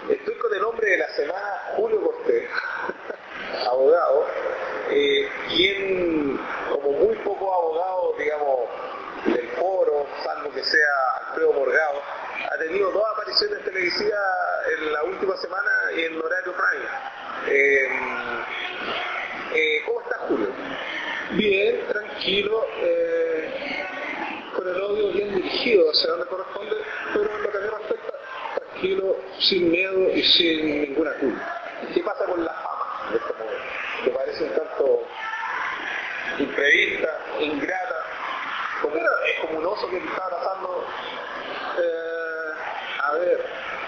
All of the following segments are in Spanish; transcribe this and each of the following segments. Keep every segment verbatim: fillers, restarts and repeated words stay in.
Estoy con el hombre de la semana, Julio Cortés, abogado, eh, quien, como muy pocos abogados, digamos, del foro, salvo que sea Alfredo Morgado, ha tenido dos apariciones televisivas en la última semana y en horario prime. Eh, eh, ¿Cómo estás, Julio? Bien, tranquilo, eh, con el odio bien dirigido hacia donde corresponde, pero en lo que a mí respecta, tranquilo, sin miedo y sin ninguna culpa. ¿Qué pasa con la fama en este momento? ¿Te parece un tanto imprevista, ingrata? Como era, es como un oso que te está abrazando. Eh, a ver,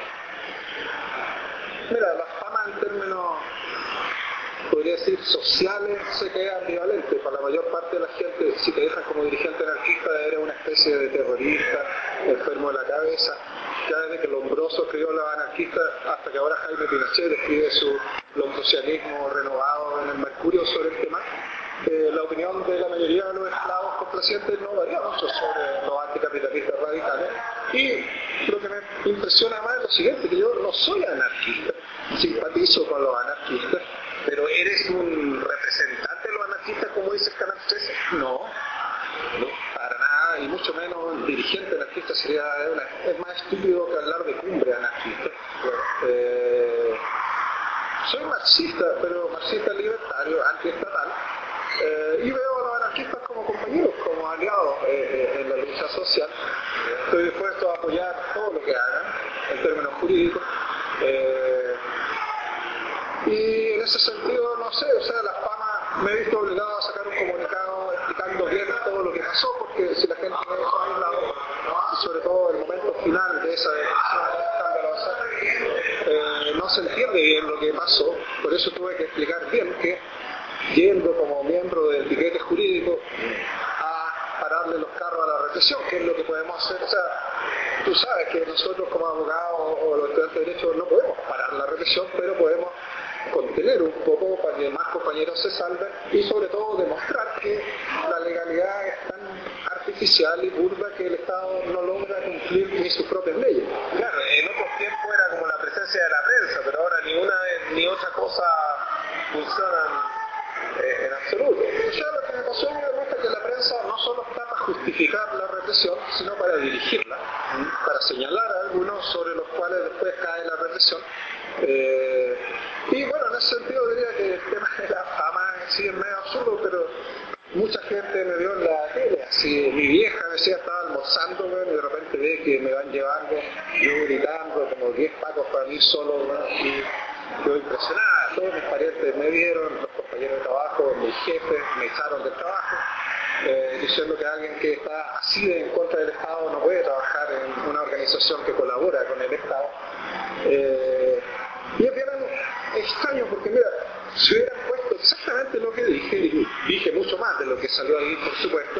mira, la fama en términos, podría decir, sociales, se queda ambivalente. Para la mayor parte de la gente, si te dejan como dirigente anarquista, eres una especie de terrorista, enfermo de la cabeza. Ya desde que Lombroso escribió Los Anarquistas, hasta que ahora Jaime Pinochet escribe su lombrosianismo renovado en el Mercurio sobre el tema, eh, la opinión de la mayoría de los esclavos complacientes no varía mucho sobre los anticapitalistas radicales. Y lo que me impresiona más es lo siguiente, que yo no soy anarquista, simpatizo con los anarquistas. ¿Pero eres un representante de los anarquistas, como dice el Canal trece? No, no, para nada, y mucho menos un dirigente anarquista. Sería una, es más estúpido que hablar de cumbre anarquista. Eh, soy marxista, pero marxista libertario, antiestatal, eh, y veo a los anarquistas como compañeros, como aliados eh, eh, en la lucha social. Estoy dispuesto a apoyar todo lo que hagan en términos jurídicos. Eh, Y en ese sentido, no sé, o sea, la fama, me he visto obligado a sacar un comunicado explicando bien todo lo que pasó, porque si la gente me deja a un lado, y sobre todo el momento final de esa decisión escandalosa, eh, no se entiende bien lo que pasó. Por eso tuve que explicar bien que, yendo como miembro del piquete jurídico a pararle los carros a la represión, que es lo que podemos hacer. O sea, tú sabes que nosotros como abogados o los estudiantes de derecho no podemos parar la represión, pero podemos contener un poco para que más compañeros se salven y sobre todo demostrar que la legalidad es tan artificial y burda que el Estado no logra cumplir ni sus propias leyes. Claro, en otros tiempos era como la presencia de la prensa, pero ahora ni una ni otra cosa funcionan eh, en absoluto. O sea, lo que me pasó me demuestra que la prensa no solo está para justificar la represión, sino para dirigirla, para señalar a algunos sobre los cuales después cae la represión. Eh, y bueno, en ese sentido diría que el tema de la fama sí es medio absurdo, pero mucha gente me vio en la tele, así, mi vieja me decía, estaba almorzando, bueno, y de repente ve que me van llevando, yo gritando, como diez pacos para mí solo, bueno, y yo impresionada, todos mis parientes me vieron, los compañeros de trabajo, mis jefes me echaron del trabajo, eh, diciendo que alguien que está así de en contra del Estado no puede trabajar en una organización que colabora con el Estado. Eh, y es bien extraño porque, mira, si hubieran puesto exactamente lo que dije, y dije mucho más de lo que salió ahí, por supuesto,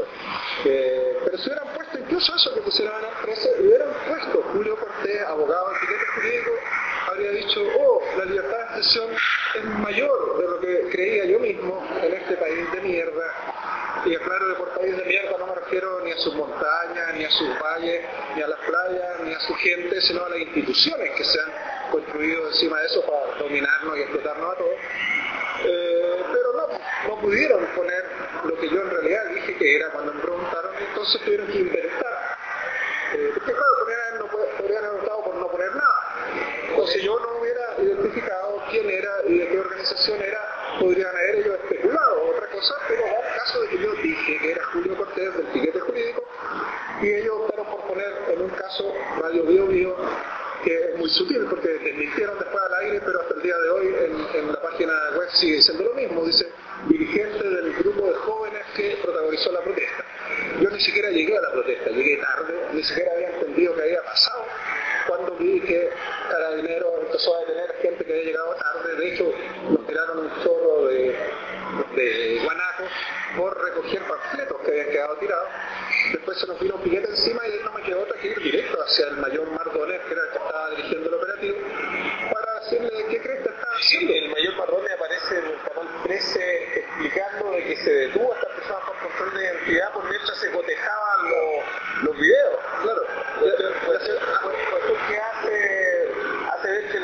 eh, pero si hubieran puesto incluso eso que pusieron en el trece, hubieran puesto Julio Cortés, abogado en piquete jurídico, habría dicho, oh, la libertad de expresión es mayor de lo que creía yo mismo en este país de mierda. Y aclaro que por país de mierda no me refiero ni a sus montañas, ni a sus valles, ni a las playas, ni a su gente, sino a las instituciones que se han construido encima de eso para dominarnos y explotarnos a todos. Eh, pero no, no pudieron poner lo que yo en realidad dije que era cuando me preguntaron, y entonces tuvieron que inventar. Eh, porque claro, podrían, no, podrían haber optado por no poner nada. Entonces yo no hubiera identificado quién era y de qué organización era, podrían haber ellos especulado otra cosa, pero en el caso de que yo dije que era Julio Cortés del piquete jurídico, y ellos optaron por poner en un caso Radio Bio Bio, que es muy sutil porque desmintieron después al aire, pero hasta el día de hoy en, en la página web sigue diciendo lo mismo, dice dirigente del grupo de jóvenes que protagonizó la protesta. Yo ni siquiera llegué a la protesta, llegué tarde, ni siquiera había entendido qué había pasado cuando vi que Carabineros empezó a detener gente que había llegado tarde. De hecho, nos tiraron un chorro de, de guanacos por recoger panfletos que habían quedado tirados. Después se nos vino un piquete encima y ahí no me quedó otra que ir directo hacia el mayor Mardones, que era el que estaba dirigiendo el operativo, para decirle qué crees que estaba haciendo. El mayor Mardones aparece en el canal trece explicando de que se detuvo a estas personas por control de identidad por mientras se cotejaban los, los videos. Claro, Cuestión que hace, hace ver que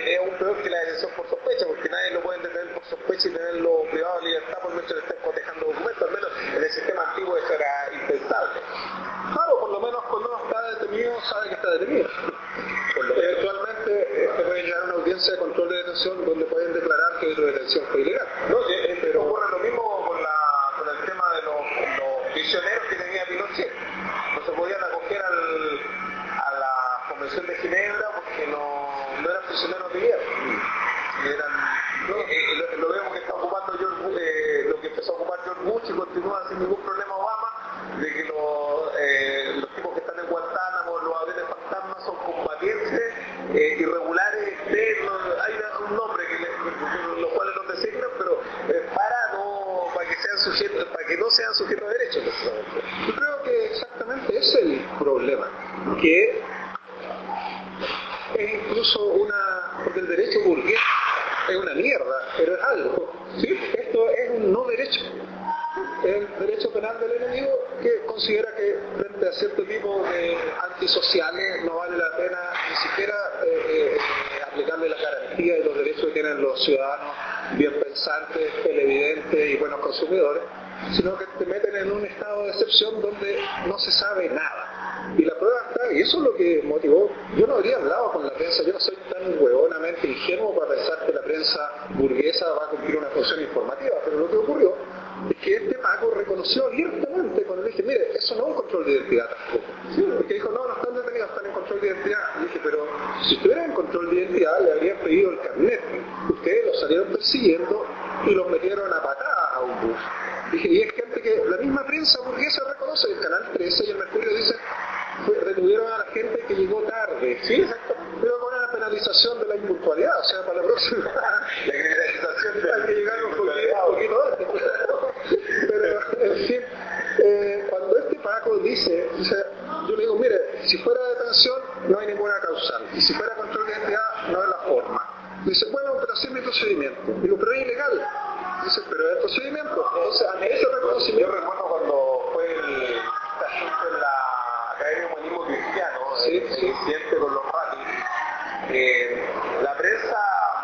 es aún peor que la detención por sospecha, porque nadie lo puede detener por sospecha y tenerlo privado de libertad por mientras le estén cotejando documentos. Al menos en el sistema antiguo eso era impensable. Claro, por lo menos cuando uno está detenido sabe que está detenido. Eventualmente eh, se puede llegar a una audiencia de control de detención donde pueden declarar que su detención fue ilegal. No, eh, pero ocurre lo mismo con, la, con el tema de los, los prisioneros que tenía Pinochet. No se podían acoger al, a la Convención de Ginebra porque no, no eran prisioneros de guerra. Eran, no, eh, lo, lo vemos que está ocupando George, eh, lo que empezó a ocupar George Bush y continúa sin ningún problema Obama, de que los, eh, los tipos que están en Guantánamo, los aviones fantasmas, son combatientes eh, irregulares externos. Hay un nombre que le, los cuales los designan, pero eh, para no para que sean sujetos, para que no sean sujetos de derechos. Yo creo que exactamente ese es el problema, que es incluso una, porque el derecho burgués es una mierda, pero es algo. ¿Sí? Esto es un no derecho. El derecho penal del enemigo, que considera que frente a cierto tipo de antisociales no vale la pena ni siquiera eh, eh, aplicarle las garantías y los derechos que tienen los ciudadanos bien pensantes, televidentes y buenos consumidores, sino que te meten en un estado de excepción donde no se sabe nada. Y la prueba está, y eso es lo que motivó. Yo no habría hablado con la prensa, yo no soy tan huevonamente ingenuo para pensar que la prensa burguesa va a cumplir una función informativa, pero lo que ocurrió es que este Paco reconoció abiertamente cuando le dije, mire, eso no es un control de identidad tampoco. ¿Sí? Porque dijo, no, no están detenidos, están en control de identidad. Y dije, pero si estuvieran en control de identidad, le habrían pedido el carnet. Ustedes los salieron persiguiendo y los metieron a patadas a un bus. Dije, y es gente que la misma prensa burguesa reconoce, el Canal trece y el Mercurio dicen, fue, retuvieron a la gente que llegó tarde. Sí, exacto. Pero con una penalización de la impuntualidad, o sea, para la próxima. La criminalización de hay que llegar un poquito, un poquito antes. Pero, en fin, eh, cuando este Paco dice, dice, yo le digo, mire, si fuera detención no hay ninguna causal, y si fuera control de identidad no es la forma. Dice, bueno, pero así es mi procedimiento. Digo, pero es ilegal. Dice, pero es el procedimiento. Entonces, a mí ese reconocimiento... Yo recuerdo cuando fue el asunto en la Academia de Humanismo Cristiano, sí, el, sí. el incidente con los ratis, eh, la prensa,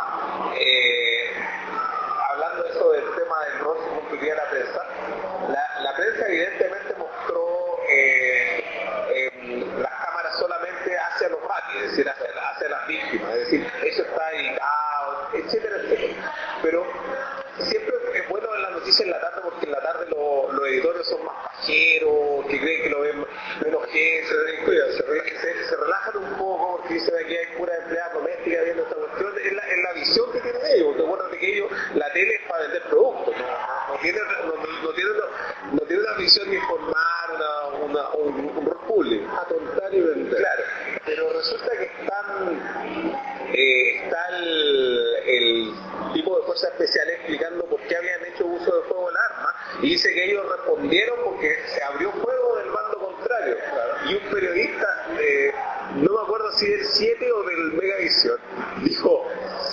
eh, hablando de eso del tema del rol que cumpliría la prensa, la, la prensa evidentemente mostró eh, eh, las cámaras solamente hacia los ratis, es decir, hacia, hacia las víctimas, es decir, eso está editado, etcétera, etcétera. Pero siempre es bueno ver las noticias en la tarde porque en la tarde lo, los editores son más pajeros, que creen que lo ven menos gente, se, se, se relajan un poco porque dicen aquí hay pura empleada doméstica viendo esta cuestión. Es la, es la visión que tienen ellos, porque acuérdate que ellos, la tele es para vender productos, no, no, no tienen no, no tiene una, no tiene una visión de informar, una, una, un, un rol público, atontar y vender. Claro, pero resulta que están, eh, está el, el tipo de fuerzas especiales explicando por qué habían hecho uso de fuego del arma y dice que ellos respondieron porque se abrió fuego del bando contrario. Claro. Y un periodista, eh, no me acuerdo si del siete o del Megavisión, dijo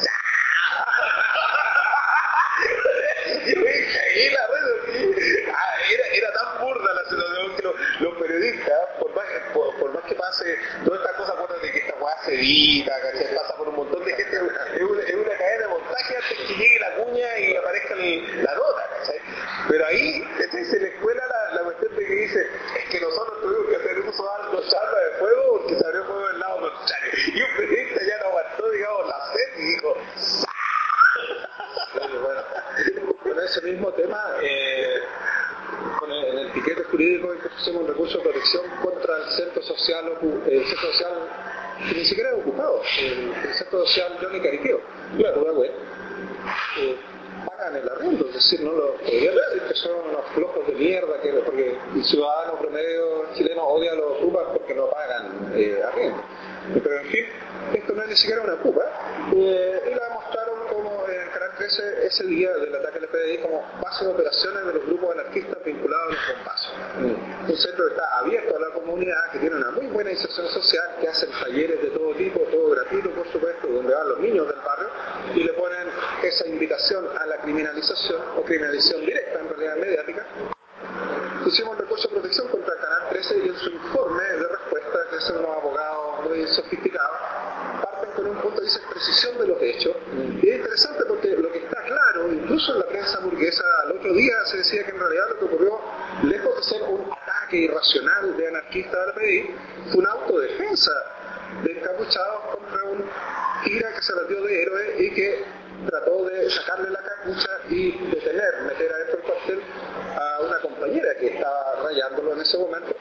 yo me caí en la red, ah, era, era tan burda la situación que los, los periodistas, por más, por, por más que pase toda esta cosa, acuérdate que esta weá se edita, ¿cachai? Pasa por un montón de gente, es una, es una cadena de montaje antes que llegue la cuña y aparezca el, la nota, ¿cachai? Pero ahí, ¿cachai? Se les cuela la, la cuestión de que dice, es que nosotros tuvimos que hacer uso de algo arma de fuego porque se abrió fuego del lado contrario. Y un periodista ya no aguantó, digamos, la sed y dijo, ¡sa! Sí, bueno, con ese mismo tema, eh, con el, en el piquete jurídico pusimos un recurso de protección contra el centro social, el centro social que ni siquiera es ocupado, el, el centro social Johnny Cariqueo, claro, eh, pagan el arriendo, es decir, no lo podría decir que son unos flojos de mierda, que, porque el ciudadano promedio chileno odia a los ocupas porque no pagan eh, arriendo. Pero en fin, esto no es ni siquiera una ocupa, eh, y la mostraron como en el Canal trece ese día del ataque al F D I como base de operaciones de los grupos anarquistas vinculados a los bombazos. Mm. Un centro que está abierto a la comunidad, que tiene una muy buena inserción social, que hacen talleres de todo tipo, todo gratuito por supuesto, donde van los niños del barrio y le ponen esa invitación a la criminalización o criminalización directa, en realidad mediática. Pusimos recurso de protección contra el Canal trece y en su informe de respuesta, que son unos abogados muy sofisticados, parten con un punto punto de vista de precisión de los hechos. Y es interesante porque lo que está claro, incluso en la prensa burguesa, el otro día se decía que en realidad lo que ocurrió, lejos de ser un ataque irracional de anarquistas al P D I, fue una autodefensa de encapuchados contra un tira que se metió de héroe y que trató de sacarle la capucha y detener, meter adentro del cuartel a una compañera que estaba rayándolo en ese momento.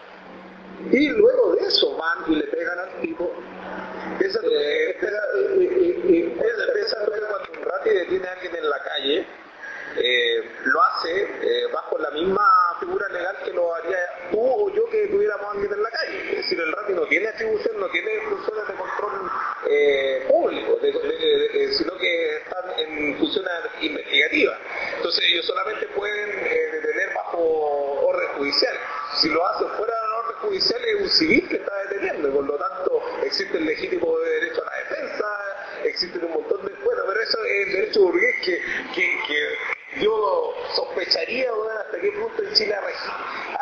Y luego de eso van y le pegan al tipo. Esa eh, espera, y, y, y, pensando que cuando un rati detiene a alguien en la calle, eh, lo hace eh, bajo la misma figura legal que lo haría tú o yo que tuviéramos a alguien en la calle. Es decir, el rati no tiene atribución, no tiene funciones de control eh, público, de, de, de, de, sino que están en funciones investigativas. Entonces ellos solamente pueden eh, detener bajo orden judicial. Si lo hacen fuera de la orden judicial es un civil que está deteniendo y por lo tanto existe el legítimo derecho a la defensa, existen un montón de... Bueno, pero eso es el derecho burgués que, que, que yo sospecharía, bueno, hasta qué punto en Chile ha,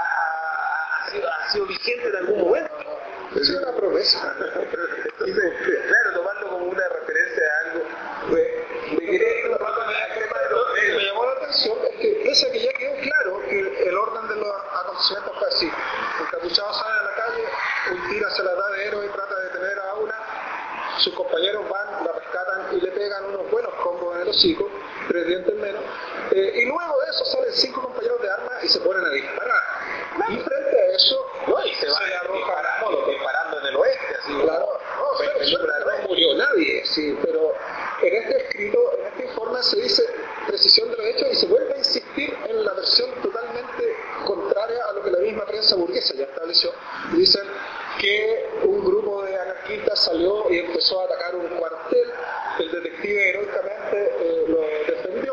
ha, ha, sido, ha sido vigente en algún momento. Es una promesa. Entonces, claro, tomarlo como una referencia a algo, pues, me quedé tomando el tema de los medios. Me llamó la atención es que, pese a que ya quedó claro que el orden de los acontecimientos fue así, el capuchado sale a la calle, un tira se la da de héroe y trata de detener a una, sus compañeros van, la rescatan y le pegan unos buenos combos en el hocico, tres dientes menos, eh, y luego de eso salen cinco compañeros de armas y se ponen a disparar. Y frente a eso, no, y se van disparando, disparando en el oeste, así. Claro, no, pero, pero no murió nadie, sí, pero en este escrito, en este informe se dice precisión de los hechos y se vuelve a insistir en la versión totalmente contraria a lo que la misma prensa burguesa ya estableció. Dicen que un grupo de anarquistas salió y empezó a atacar un cuartel, el detective heroicamente eh, lo defendió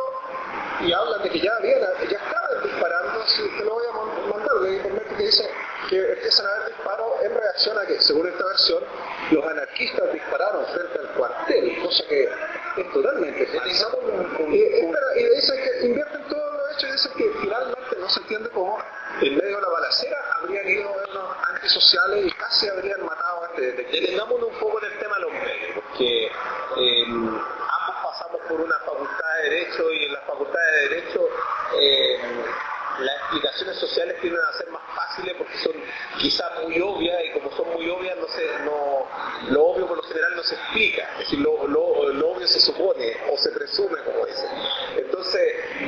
y hablan de que ya habían, ya estaban disparando, así, te lo voy a mandar de internet, que dice que empiezan a haber disparos en reacción a que, según esta versión, los anarquistas dispararon frente al cuartel, cosa que es totalmente falsa. Y, y dicen que invierten todos los hechos y dicen que finalmente no se entiende cómo en medio de la balacera habrían ido unos antisociales y casi habrían matado a este detective. Detengámonos un poco en el tema de los medios, porque eh, ambos pasamos por una facultad de Derecho y en la facultad de Derecho eh, las explicaciones sociales tienden a ser más fáciles porque son quizás muy obvias y como son muy obvias no se, no, lo obvio por lo general no se explica, es decir, lo, lo, lo obvio se supone o se presume, como dicen. Entonces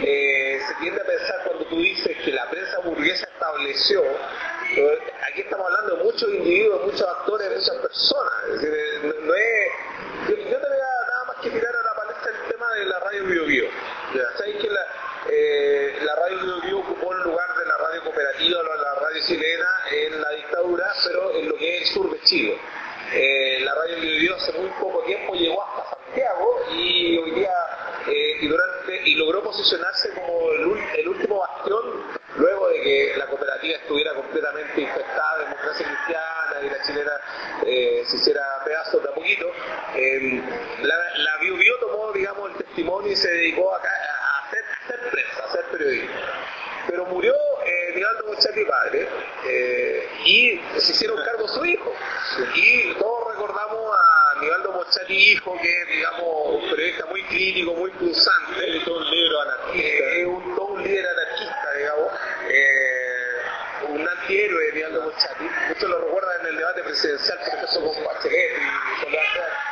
eh, se tiende a pensar cuando tú dices que la prensa burguesa estableció, aquí estamos hablando de muchos individuos, muchos actores, muchas personas, es decir, no, no es, yo, yo te voy a nada más que tirar a la palestra el tema de la radio Bio Bio. ¿Sabes que la, eh, la radio Bio Bio ocupó el lugar de la radio cooperativa o la radio chilena en la dictadura, pero en lo que es el sur de Chile? Eh, la radio Bio Bio hace muy poco tiempo llegó hasta Santiago y hoy día eh, y, durante, y logró posicionarse como el, el último bastión luego de que la cooperativa estuviera completamente infectada de democracia cristiana y la chilena eh, se hiciera pedazos de a poquito. Eh, la, la Bio Bio tomó, digamos, el testimonio y se dedicó acá a hacer, a hacer prensa, a hacer periodismo. Pero murió eh, Nivaldo Mochati padre eh, y se hicieron cargo su hijo. Y todos recordamos a Nivaldo Mochati hijo, que es, digamos, un periodista muy crítico, muy punzante. Es un libro anarquista. Es eh, un, todo un líder anarquista, digamos. Eh, un antihéroe, Nivaldo Mochati. Muchos lo recuerdan en el debate presidencial, por ejemplo, con Bachelet y con la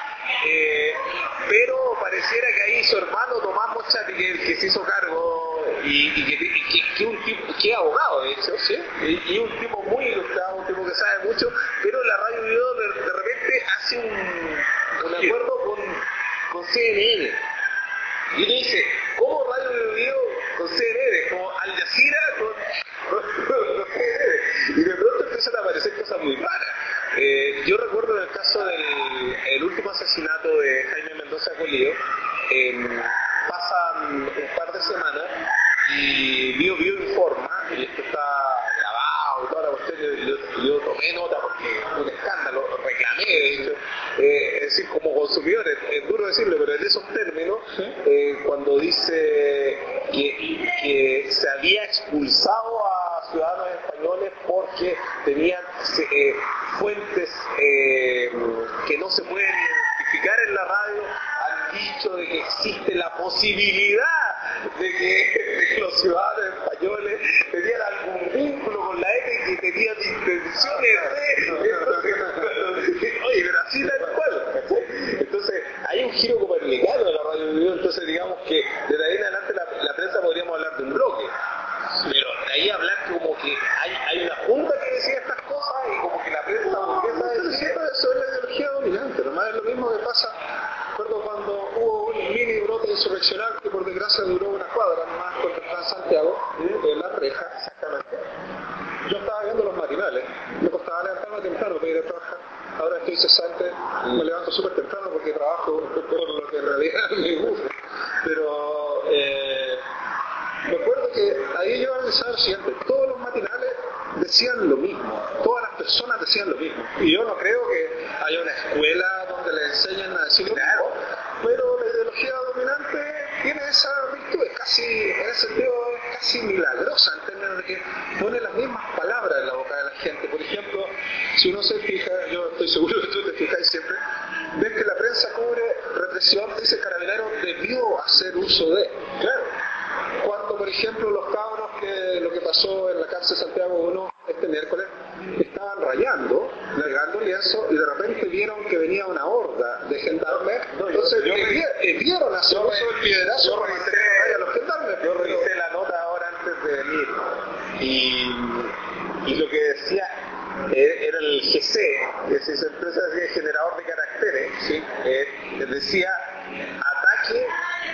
Eh, pero pareciera que ahí su hermano Tomás Mochati, que, que se hizo cargo y, y que, y que, que un tipo, que es abogado de hecho, ¿sí? y, y un tipo muy ilustrado, un tipo que sabe mucho, pero la radio Bio de, de repente hace un, un acuerdo con, con C N N y uno dice, ¿cómo radio Bio Bio con C N N? Como Al Jazeera con, con, con C N N, y de pronto empiezan a aparecer cosas muy raras. Eh, yo recuerdo en el caso del el último asesinato de Jaime Mendoza Colío, eh, pasan un par de semanas y Bio Bio informa, y esto está grabado y toda la cuestión, yo, yo, yo tomé nota porque fue un escándalo, reclamé de hecho, eh, es decir, como consumidor, es, es duro decirlo, pero en esos términos, eh, cuando dice que, que se había expulsado a ciudadanos españoles porque tenían eh, fuentes eh, que no se pueden justificar en la radio han dicho de que existe la posibilidad de que, de que los ciudadanos españoles tenían algún vínculo con la E T y que tenían intenciones de... Entonces, oye, pero así tal cual, ¿cachai? Entonces, hay un giro copernicano de la radio video, entonces digamos que desde ahí en adelante la, la prensa podríamos hablar de un bloque. Pero de ahí hablar como que hay, hay una junta que decía estas cosas y como que la prensa burguesa decía eso es la ideología dominante, nomás es lo mismo que pasa. Recuerdo cuando hubo un mini brote insurreccional que por desgracia duró una cuadra nomás contra el Plan Santiago, en la reja, exactamente. Yo estaba viendo los matinales, me costaba levantarme temprano para ir a trabajar. Ahora estoy cesante, me levanto súper temprano porque trabajo por lo que en realidad me gusta. Pero eh, recuerdo que ahí yo analizaba lo siguiente, todos los matinales decían lo mismo, todas las personas decían lo mismo. Y yo no creo que haya una escuela donde le enseñen a decir lo mismo, pero la ideología dominante tiene esa virtud, es casi, en ese sentido, es casi milagrosa en términos de que pone las mismas palabras en la boca de la gente. Por ejemplo, si uno se fija, yo estoy seguro que tú te fijáis siempre, ves que la prensa cubre represión, dice Carabineros debió hacer uso de. Claro. Cuando, por ejemplo, los cabros, que lo que pasó en la cárcel Santiago uno este miércoles, estaban rayando, largando lienzo, y de repente vieron que venía una horda de gendarmes, no, entonces yo, yo vi, vieron hacer uso del piederazo para mantener a los gendarmes. Yo revisé la nota ahora antes de venir, y, y lo que decía era el G C, que es esa empresa de generador de caracteres, ¿sí? eh, decía ataque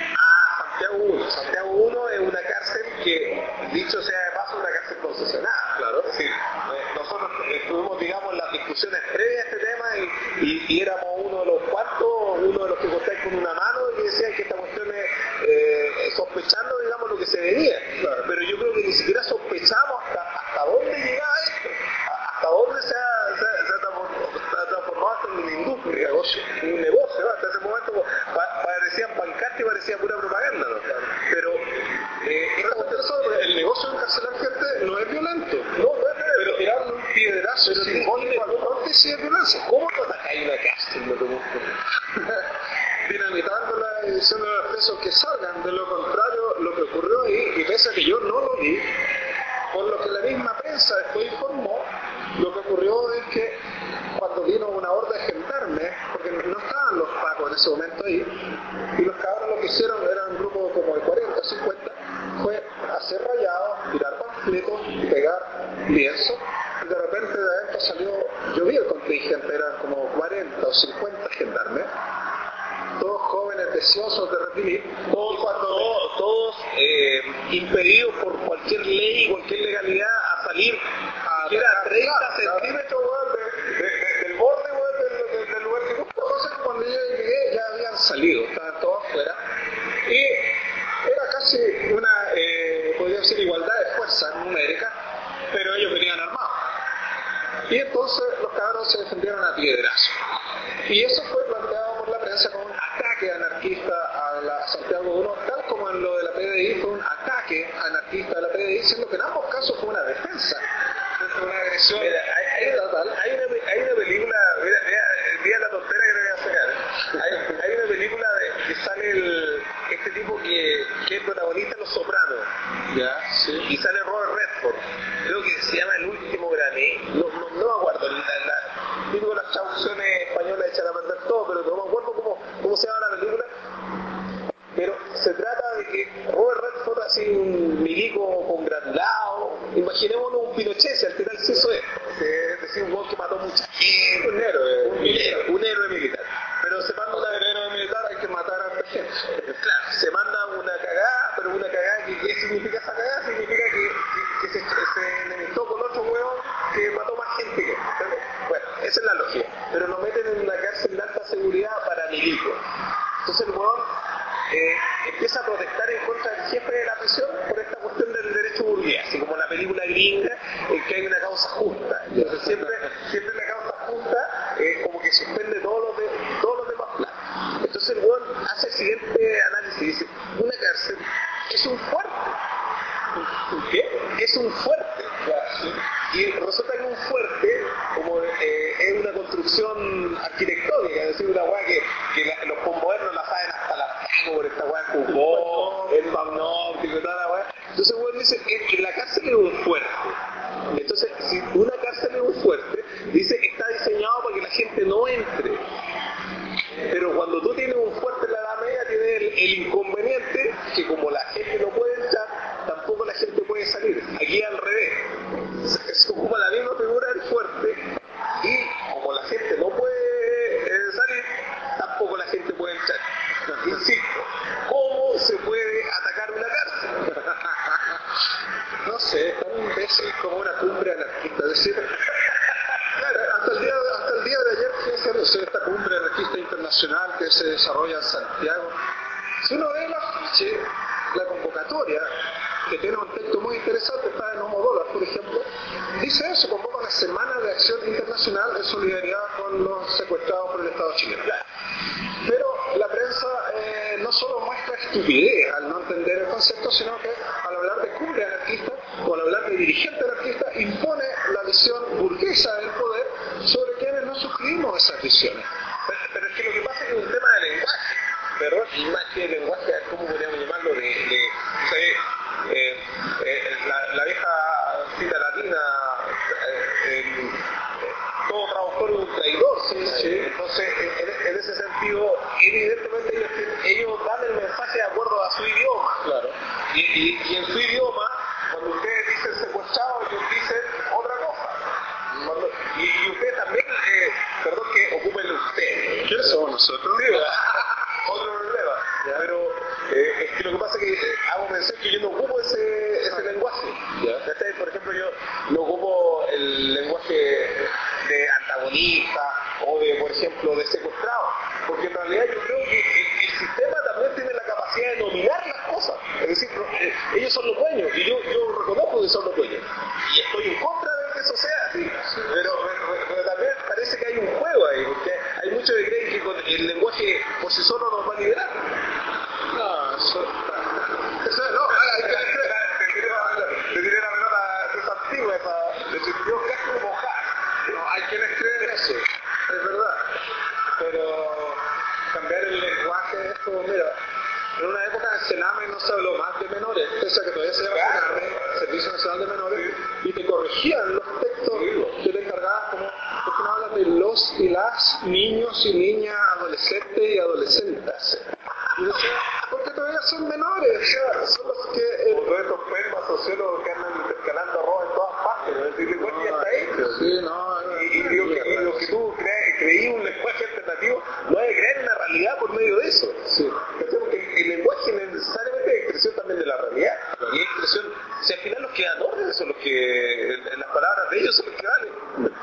a Santiago uno. Santiago uno es una cárcel que, dicho sea de paso, es una cárcel concesionada. Claro. Es decir, eh, nosotros estuvimos, digamos, en las discusiones previas a este tema y, y, y éramos uno de los cuantos, uno de los que contáis con una mano y decían que esta cuestión es eh, sospechando, digamos, lo que se venía. Claro. Pero yo creo que ni siquiera sospechamos hasta, hasta dónde llegaba esto. Hasta dónde se ha, se ha, se ha transformado hasta en una industria, un negocio, un negocio, ¿no? Hasta ese momento pa, parecían pancartas y parecía pura propaganda, ¿no? Pero eh, el negocio de encarcelar gente no es violento, no, no es violento, pero tirarle un piedrazo simbólico al fronte sí es violencia. ¿Cómo no atacáis una cárcel, no te gusta? Dinamitándola y diciendo a los presos que salgan, de lo contrario, lo que ocurrió ahí, y pese a que yo no lo vi, por lo que la misma prensa después informó, lo que ocurrió es que cuando vino una horda de gendarmes, porque no estaban los pacos en ese momento ahí, y los cabros lo que hicieron, era un grupo como de cuarenta o cincuenta, fue hacer rayados, tirar panfletos, pegar lienzo, y de repente de adentro salió, yo vi el contingente, eran como cuarenta o cincuenta gendarmes, todos jóvenes deseosos de reprimir, todos, cuando todos, todos eh, impedidos por cualquier ley, cualquier legalidad a salir a siquiera treinta centímetros de, de, de, del borde de, de, del lugar que gusta. Entonces cuando yo llegué ya habían salido, estaban todos afuera y era casi una, eh, podría decir, igualdad de fuerza numérica, pero ellos venían armados. Y entonces los cabros se defendieron a piedrazo. Y eso fue planteado por la prensa como un ataque anarquista a la Santiago uno, tal como en lo de la P D I fue un ataque anarquista a la P D I, siendo que en ambos casos fue una defensa, una agresión. Mira, hay, hay, una, hay, una, hay una película, mira, mira, mira la tontera que te voy a sacar. Hay, hay una película de, que sale el, este tipo que, que es protagonista de Los Sopranos. Ya, sí. Y sale Robert Redford. Creo que se llama El Último Grané. No, no, no me acuerdo. La, la, digo, las traducciones españolas echan a perder todo, pero no me acuerdo cómo, cómo se llama la película. Pero se trata de que Robert Redford ha sido un milico congratulado. Imaginémonos un Pinochet, si al final se hizo esto. Es decir, un hueón que mató mucha gente. Un héroe. Un, un, héroe, un héroe militar. Pero se manda una héroe militar, hay que matar a la gente. Claro, se manda una cagada, pero una cagada que ¿qué significa esa cagada? Significa que, que, que se, se enemistó con otro hueón que mató más gente que él. Bueno, esa es la lógica. Pero lo meten en una cárcel de alta seguridad para milicos. Entonces el hueón eh, empieza a protestar en contra del jefe de la prisión por esta cuestión del derecho burgués, así como la película gringa, en que hay una causa justa. Entonces siempre, siempre la causa justa eh, como que suspende todos los, de, todos los demás planes. Entonces el hueón hace el siguiente análisis y dice, una cárcel es un fuerte. ¿Qué? Es un fuerte. Y resulta que un fuerte como, eh, es una construcción arquitectónica, es decir, una hueá que pago por esta weá, jugó, el magnóptico y toda la weá. Entonces, weón dice, en, en la cárcel es un fuerte. Entonces, si una cárcel es un fuerte, dice, está diseñado para que la gente no entre. Pero cuando tú tienes un fuerte en la Edad Media, tienes el, el inconveniente que como la gente no puede entrar, tampoco la gente puede salir. Aquí al revés. Se, se ocupa la misma figura del fuerte y como la gente no puede eh, salir, tampoco la gente puede entrar. Insisto, ¿cómo se puede atacar una cárcel? No sé, es tan imbécil como una cumbre anarquista. Es decir, hasta el día, hasta el día de ayer, fíjense, no sé, esta cumbre anarquista internacional que se desarrolla en Santiago, si uno ve el afiche, la convocatoria, que tiene un texto muy interesante, está en Homo Dólar, por ejemplo, dice eso, convoca una semana de acción internacional en solidaridad con los secuestrados por el Estado chileno. Pero la prensa eh, no solo muestra estupidez al no entender el concepto, sino que al hablar de cumbre anarquista o al hablar de dirigente anarquista impone la visión burguesa del poder sobre quienes no suscribimos esas visiones. Pero, pero es que lo que pasa es que es un tema de lenguaje, pero y más que lenguaje, ¿cómo podríamos llamarlo? De, de ¿sabes? Eh, eh, la, la vieja cita latina, eh, eh, todo traductor es un traidor, ¿sí? Sí. Entonces en, en ese sentido evidentemente ellos, ellos dan el mensaje de acuerdo a su idioma, claro. y, y, y en su idioma cuando ustedes dicen secuestrado ellos dicen otra cosa. Cuando, y, y ustedes también, eh, perdón que ocupen ustedes. ¿Quiénes somos nosotros? Sí, otro problema. ¿Ya? Pero eh, es que lo que pasa es que eh, hago mención que yo no ocupo ese, ese lenguaje. ¿Ya? Por ejemplo, yo no ocupo el lenguaje de antagonista o de, por ejemplo, de secuestrado. Porque en realidad yo creo que el, el sistema también tiene la capacidad de dominar las cosas. Es decir, eh, ellos son los dueños y yo, yo reconozco que son los dueños. Y estoy en contra de que eso sea así. Pero, pero, pero también parece que hay un juego ahí, porque hay muchos que creen que con el lenguaje por sí solo nos va a liberar. No, eso, eso no, hay que creer. Le tiré la pelota de esa antigua, esa, le tiró casi mojar. No, hay quienes creen eso, es verdad. Pero cambiar el lenguaje es como, mira, en una época en Sename no se habló más de menores, pese a que todavía se llama Sename, Servicio Nacional de Menores, y te corregían los textos que te encargaban como, ¿por qué no hablan de los y las niños y niñas, adolescentes y adolescentes? Y decía, porque todavía son menores, o sea, son los que... Eh, Como todos estos permas sociólogos que andan intercalando arroba en todas partes, ¿no? Decir, igual ya está hecho. Sí, no, y, y, digo que, y lo que tú cre creí un lenguaje alternativo, no hay que creer en la realidad por medio de eso. Sí. Porque el, el lenguaje necesariamente es expresión también de la realidad. Y es expresión, si al final los que dan órdenes son los que, en las palabras de ellos son los que valen.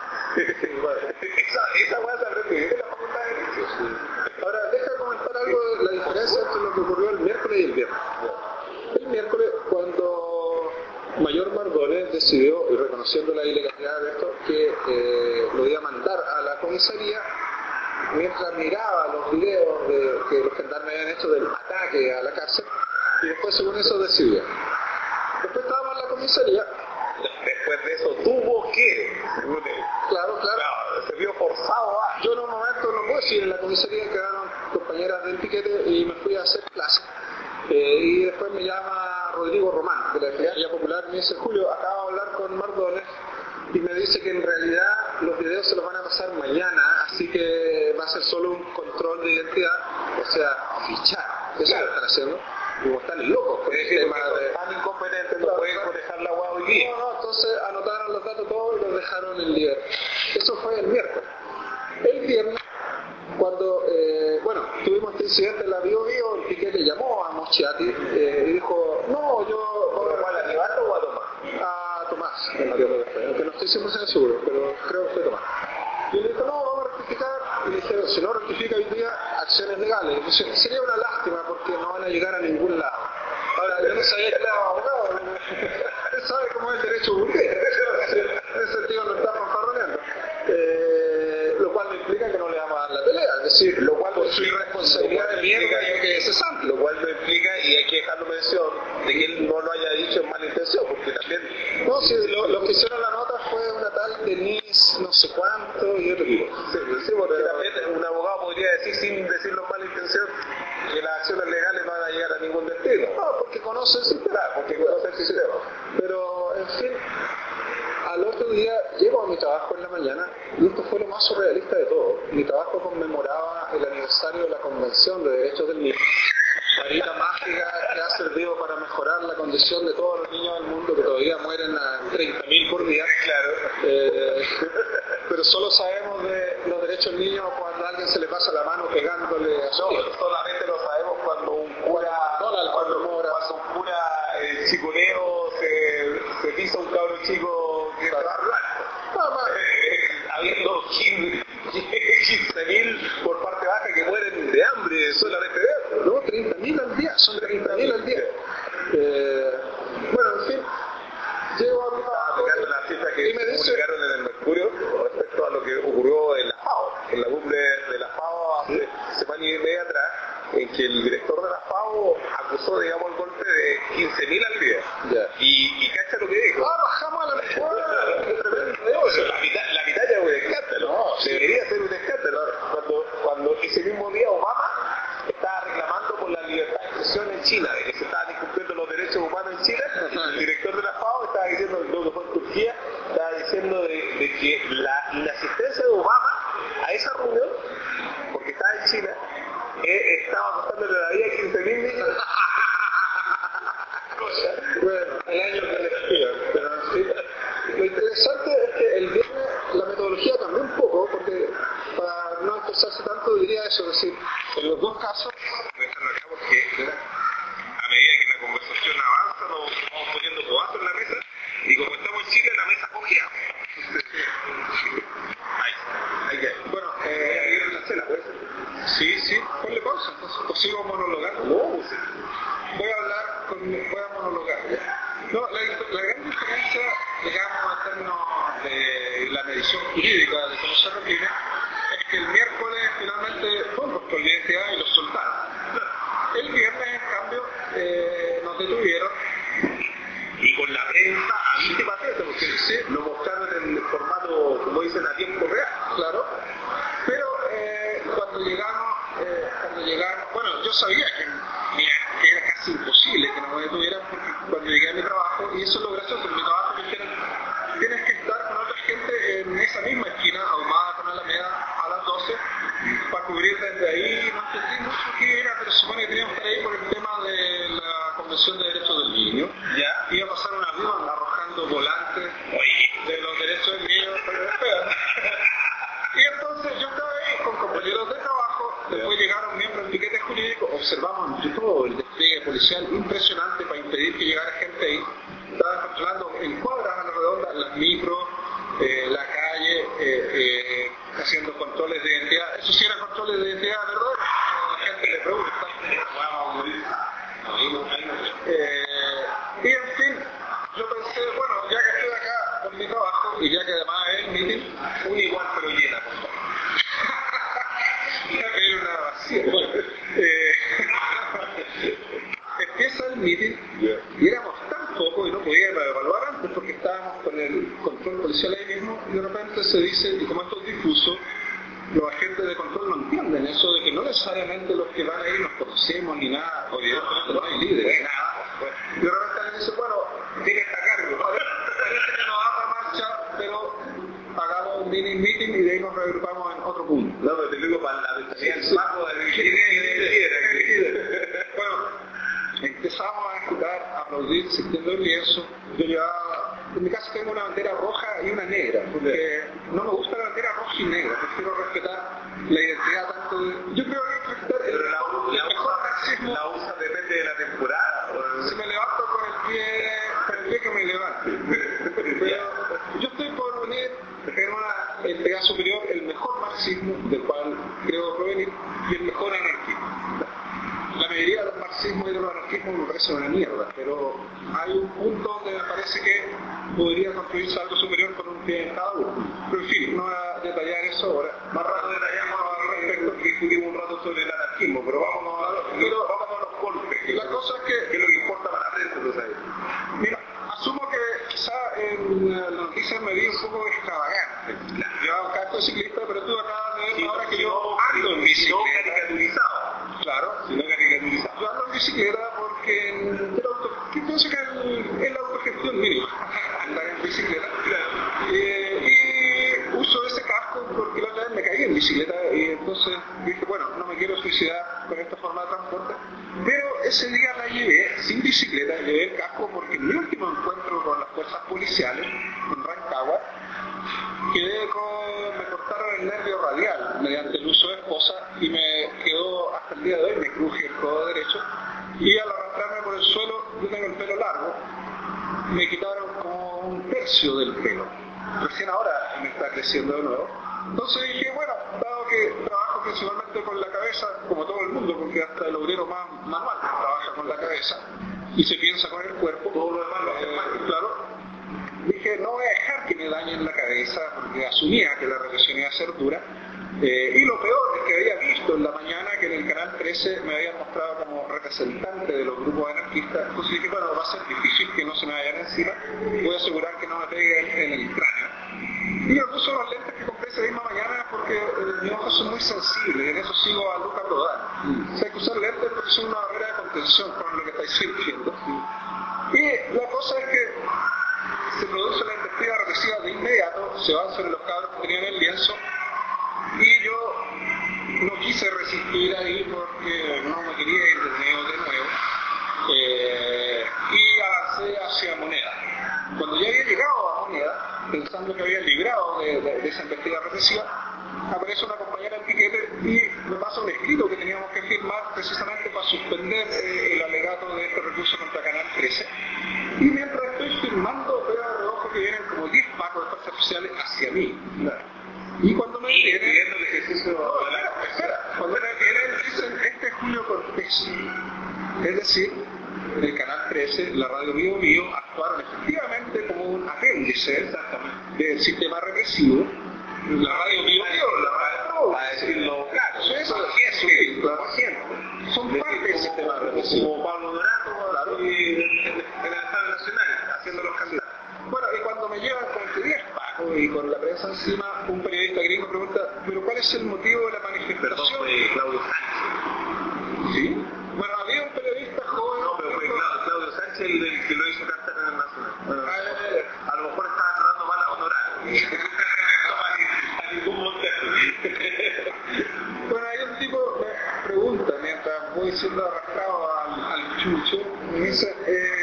esa esa hueá se aprende bien en la facultad de Derecho. Sí. Ahora, deja comentar algo de la diferencia entre lo que ocurrió el miércoles y el viernes. El miércoles, cuando Mayor Mardones decidió, y reconociendo la ilegalidad de esto, que eh, lo iba a mandar a la comisaría, mientras miraba los videos de, que los gendarmes habían hecho del ataque a la cárcel, y después según eso decidió. Después estábamos en la comisaría. Después de eso tuvo que... Claro, claro. claro se vio forzado a... Yo en un momento, no puedo decir, en la comisaría quedaron compañeras del piquete y me fui a hacer clase. Eh, y después me llama Rodrigo Román, de la Defensoría Popular, y me dice, Julio, acabo de hablar con Mardones y me dice que en realidad los videos se los van a pasar mañana, así que va a ser solo un control de identidad, o sea, fichar. Eso claro. Lo están haciendo. Y como están locos con es el decir, tema de... tan incompetentes, no pueden cotejar la hueá hoy día. No, no, entonces anotaron los datos todos y los dejaron en libertad. Eso fue el miércoles. El viernes, cuando, eh, bueno, tuvimos este incidente en la Bio Bio, el Piqué le llamó a Mochiati eh, y dijo, no, yo... ¿Pero a Aníbal o a Tomás? A Tomás, me entiendo que fue, aunque no estoy cien por ciento seguro, pero creo que fue Tomás. Y le dijo, no, vamos a rectificar. Y le dijeron, si no rectifica hoy día, acciones legales. Y dice, sería una lástima porque no van a llegar a ningún lado. Ahora, yo no sabía que era abogado. Él sabe cómo es el derecho burgués. En ese sentido no está fanfarroneando. Eh, lo cual no implica que no le vamos a dar la pelea. Es decir, lo cual por su irresponsabilidad de mierda y que es cesante. Lo cual no implica, y hay que dejarlo mención, de que él no lo haya dicho en mala intención, porque también... No, si lo, lo que hicieron la nota fue una tal Denise no sé cuánto y otro tipo. Sí, sí, porque pero, también un abogado podría decir sin decirlo en mala intención que las acciones legales conoce el sistema, porque conoce el sistema. Pero, en fin, al otro día llego a mi trabajo en la mañana y esto fue lo más surrealista de todo. Mi trabajo conmemoraba el aniversario de la Convención de Derechos del Niño, varita mágica que ha servido para mejorar la condición de todos los niños del mundo que todavía mueren a treinta mil por día. Claro. Eh, pero solo sabemos de los derechos del niño cuando a alguien se le pasa la mano pegándole a su No, hijo. solamente lo sabemos cuando un cura, Donald, cuando, Mora. cuando un cura eh, chiconeo se, se pisa un cabro chico que está blanco. Eh, habiendo quince mil por parte baja que mueren de hambre solamente de hambre. No, treinta mil al día, son treinta mil al día. Eh, bueno, en fin, llego a mi Estaba trabajo aplicando la cifra que y me dice... publicaron en el Mercurio respecto a lo que ocurrió en la FAO, en la cumbre de la FAO hace semana y media atrás, en que el director de la FAO acusó, digamos, el golpe de quince mil al día. Ya. Y, y cacha lo que dijo. ¡Ah, bajamos a la mejor! La mitad, la mitad ya es un escándalo. No, sí. Debería ser un escándalo. Cuando, cuando ese mismo día Obama estaba reclamando por la libertad de expresión en China, de que se estaban incumpliendo los derechos humanos en China, el director de la FAO estaba diciendo, lo que fue en Turquía, estaba diciendo de, de que la inasistencia de Obama a esa reunión, porque estaba en China, eh, estaba costándole la vida a quince mil niños. Bueno, el año que les pidan, pero en fin. Lo interesante es que el viernes la metodología cambió un poco, porque para no esforzarse tanto diría eso, es decir, en los dos casos... Pensando acá porque a medida que la conversación avanza nos vamos poniendo codazos en la mesa y como estamos en Chile la mesa cogía. Ahí, ahí que. Bueno, eh, la chela, ¿puede ser? Sí, sí, ponle pausa, entonces, o sigo monologando. No, sí. Voy a hablar, con, voy a monologar. No, la, la gran diferencia, digamos, en términos de la medición jurídica de cómo se reprime, es que el miércoles finalmente fue un control de identidad y los soltaron. El viernes, en cambio, eh, nos detuvieron. Y con la prensa a viste patente, porque sí, lo mostraron en el formato, como dicen, a tiempo real. Claro, pero eh, cuando llegamos, eh, cuando llegamos, bueno, yo sabía que, que era casi imposible que nos detuvieran porque cuando llegué a mi trabajo, y eso es lo gracioso, en mi trabajo me dijeron, tienes que estar con otra gente en esa misma esquina, ahumada con Alameda, a las doce, para cubrir desde ahí, no entendí mucho qué era, pero supone que teníamos que estar ahí por el tema de la Convención de Derechos del Niño. Ya. Iba a pasar un avión arrojando volantes Oye. de los derechos del niño. Y entonces yo estaba ahí con compañeros de trabajo, después llegaron miembros del piquete jurídico, observamos entre todo el despliegue policial impresionante para impedir que llegara gente ahí. Estaban controlando en cuadras a la redonda las micros, eh, la calle, eh, eh, haciendo controles de identidad. Eso sí eran controles de identidad, ¿verdad? La gente le pregunta. Vamos a morir. No, ahí no, ahí no. Eh, y en fin, yo pensé, bueno, ya que estoy acá con mi trabajo y ya que además es el meeting, Una igual pero llena, por favor. voy a pedir una vacía. Bueno, eh, empieza el meeting y éramos tan pocos y no podíamos evaluar antes porque estábamos con el control policial ahí mismo y de repente se dice, y como esto es difuso, los agentes de control no entienden eso de que no necesariamente los que van ahí nos conocemos ni nada, evidentemente no hay líderes, nada. Y de repente alguien dice, bueno, Tiene esta cargo. parece que no va a marcha, pero hagamos un mini meeting y de ahí nos reagrupamos en otro punto. No, pero te digo para la ventanilla del Sí. mago de quién es. Bueno, empezamos a agitar, a aplaudir, sintiendo el lienzo. Yo llevaba, en mi caso tengo una bandera roja y una negra, porque no me gusta la bandera roja y negra, prefiero respetar la identidad tanto de... Yo creo que hay que respetar el, Pero la, mejor, la, el mejor usa, marxismo. la usa depende de la temporada. ¿O? Si me levanto con el pie, con el pie que me levante. Pero yo estoy por unir en una entidad superior el mejor marxismo, del cual creo provenir, y el mejor anarquismo. La mayoría de los marxismos y de los anarquismos me parece una mierda, pero hay un punto donde me parece que podría construirse algo superior con un pie en cada uno. Pero en fin, no voy a detallar eso ahora. Más rato detallamos al respecto que discutimos un rato sobre el anarquismo, pero vámonos a los, Pero- vámonos a los golpes. Que La cosa es que, que es lo que importa para la prensa, tú sabes. mira, asumo que quizá en la noticia me vi un poco extravagante. Llevaba un casco de ciclista, pero tú acabas de ver Si ahora no- que si yo no- ando en si no bicicleta. caricaturizado. Claro, Si no caricaturizado. yo ando en bicicleta porque cualquier auto, que pienso que es el, la autogestión mínima, andar en bicicleta. Eh, y uso ese casco porque la otra vez me caí en bicicleta y entonces dije, bueno, no me quiero suicidar con esta forma de transporte. Pero ese día la llevé sin bicicleta, llevé el casco porque en mi último encuentro con las fuerzas policiales en Rancagua, quedé con, me cortaron el nervio radial mediante el uso de esposa y me quedó hasta el día de hoy, me cruje el codo derecho y al arrastrarme por el suelo, yo tengo el pelo largo, me quitaron como un tercio del pelo. Recién ahora me está creciendo de nuevo. Entonces dije, bueno, dado que trabajo principalmente con la cabeza, como todo el mundo, porque hasta el obrero más manual trabaja con la cabeza y se piensa con el cuerpo, todo lo demás lo hace mal, claro. Dije, no voy a dejar que me dañen la cabeza, porque asumía que la represión iba a ser dura. Eh, y lo peor es que había visto en la mañana que en el canal trece me habían mostrado como representante de los grupos anarquistas. Entonces dije, bueno, va a ser difícil que no se me vayan encima, voy a asegurar que no me peguen en el cráneo. Y me puse los lentes que compré esa misma mañana porque eh, mis ojos son muy sensibles, y en eso sigo a Luca Prodan. Mm. O sea, hay que usar lentes porque son una barrera de contención con lo que estáis sintiendo. Mm. Y la cosa es que se produce la investigación represiva de inmediato, se van sobre los cabros que tenían el lienzo, y yo no quise resistir ahí porque no me quería ir de nuevo de nuevo, eh, y avancé hacia Moneda. Cuando ya había llegado a Moneda, pensando que había librado de, de, de esa investigación represiva, aparece una compañera en piquete y me pasa un escrito que teníamos que firmar precisamente para suspender eh, el alegato de este recurso contra Canal trece. Y mientras estoy firmando, veo de reojo que vienen como diez pacos de fuerzas oficiales hacia mí. Y cuando me detienen, el ejercicio no, espera, espera, cuando me detienen dicen, este es Julio Cortés. Es decir, el Canal trece, la radio Bio Bio, actuaron efectivamente como un apéndice del sistema represivo. La radio Bio Bio, la radio, para decirlo claro, eso es así, son parte del sistema represivo. Como Pablo Dorato, claro, y en el Estado Nacional, haciendo los candidatos. Bueno, y cuando me llevan con diez pacos y con la prensa encima, un periodista gringo pregunta, ¿pero cuál es el motivo de la manifestación? Perdón, fue Claudio Sánchez. ¿Sí? Bueno, había un periodista joven... No, pero fue Claudio, Claudio Sánchez el, el que lo hizo cantar en el Nacional. Bueno, a, a lo mejor estaba tratando mal a Honorato. No a ningún Montero. Bueno, hay un tipo me pregunta, mientras voy siendo arrastrado al, al chucho, me dice...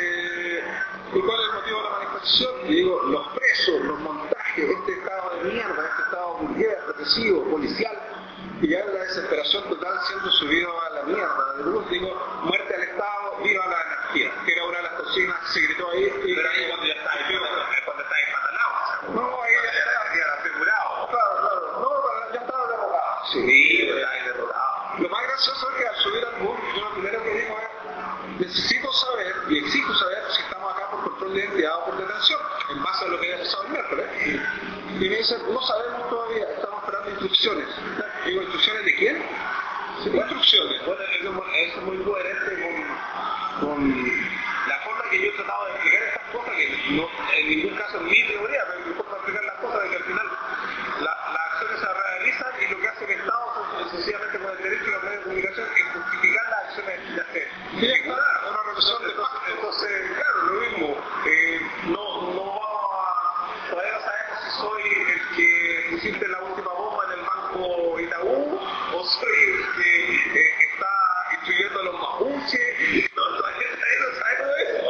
Eh, ¿y cuál es el motivo de la manifestación? Y digo, los presos, los montajes, este estado de mierda, este estado burgués, represivo, policial, y ya en la desesperación total siendo subido a la mierda de luz, digo, muerte al Estado, viva la anarquía, que era una de las cocinas que se gritó ahí. Y pero ahí cuando ya está, cuando está empatalado. No, ahí ya está asegurado. Claro, claro, no, ya estaba derrotado. Sí, sí, ya está derrotado. Lo más gracioso es que al subir al bus, yo lo primero que digo es, necesito saber, y exijo saber, si estamos acá por control de identidad o por detención, en base a lo que haya pasado el miércoles. Y me dicen, no sabemos todavía, estamos esperando instrucciones. Digo, ¿instrucciones de quién? Sí, instrucciones. Bueno, eso es muy coherente con, con la forma que yo he tratado de explicar estas cosas, que no, en ningún caso es mi teoría, pero mi forma de explicar las cosas de que al final la, las acciones se realizan y lo que hace el Estado son sencillamente con el derecho y los medios de comunicación es justificar las acciones de hacer. Sí, claro, una represión de pacto. Entonces, claro, lo mismo. Eh, no, no vamos a... Todavía no sabemos si soy el que pusiste la última bomba en el banco Itaú o soy el que eh, está instruyendo a los mapuches. No, todavía no sabemos eso.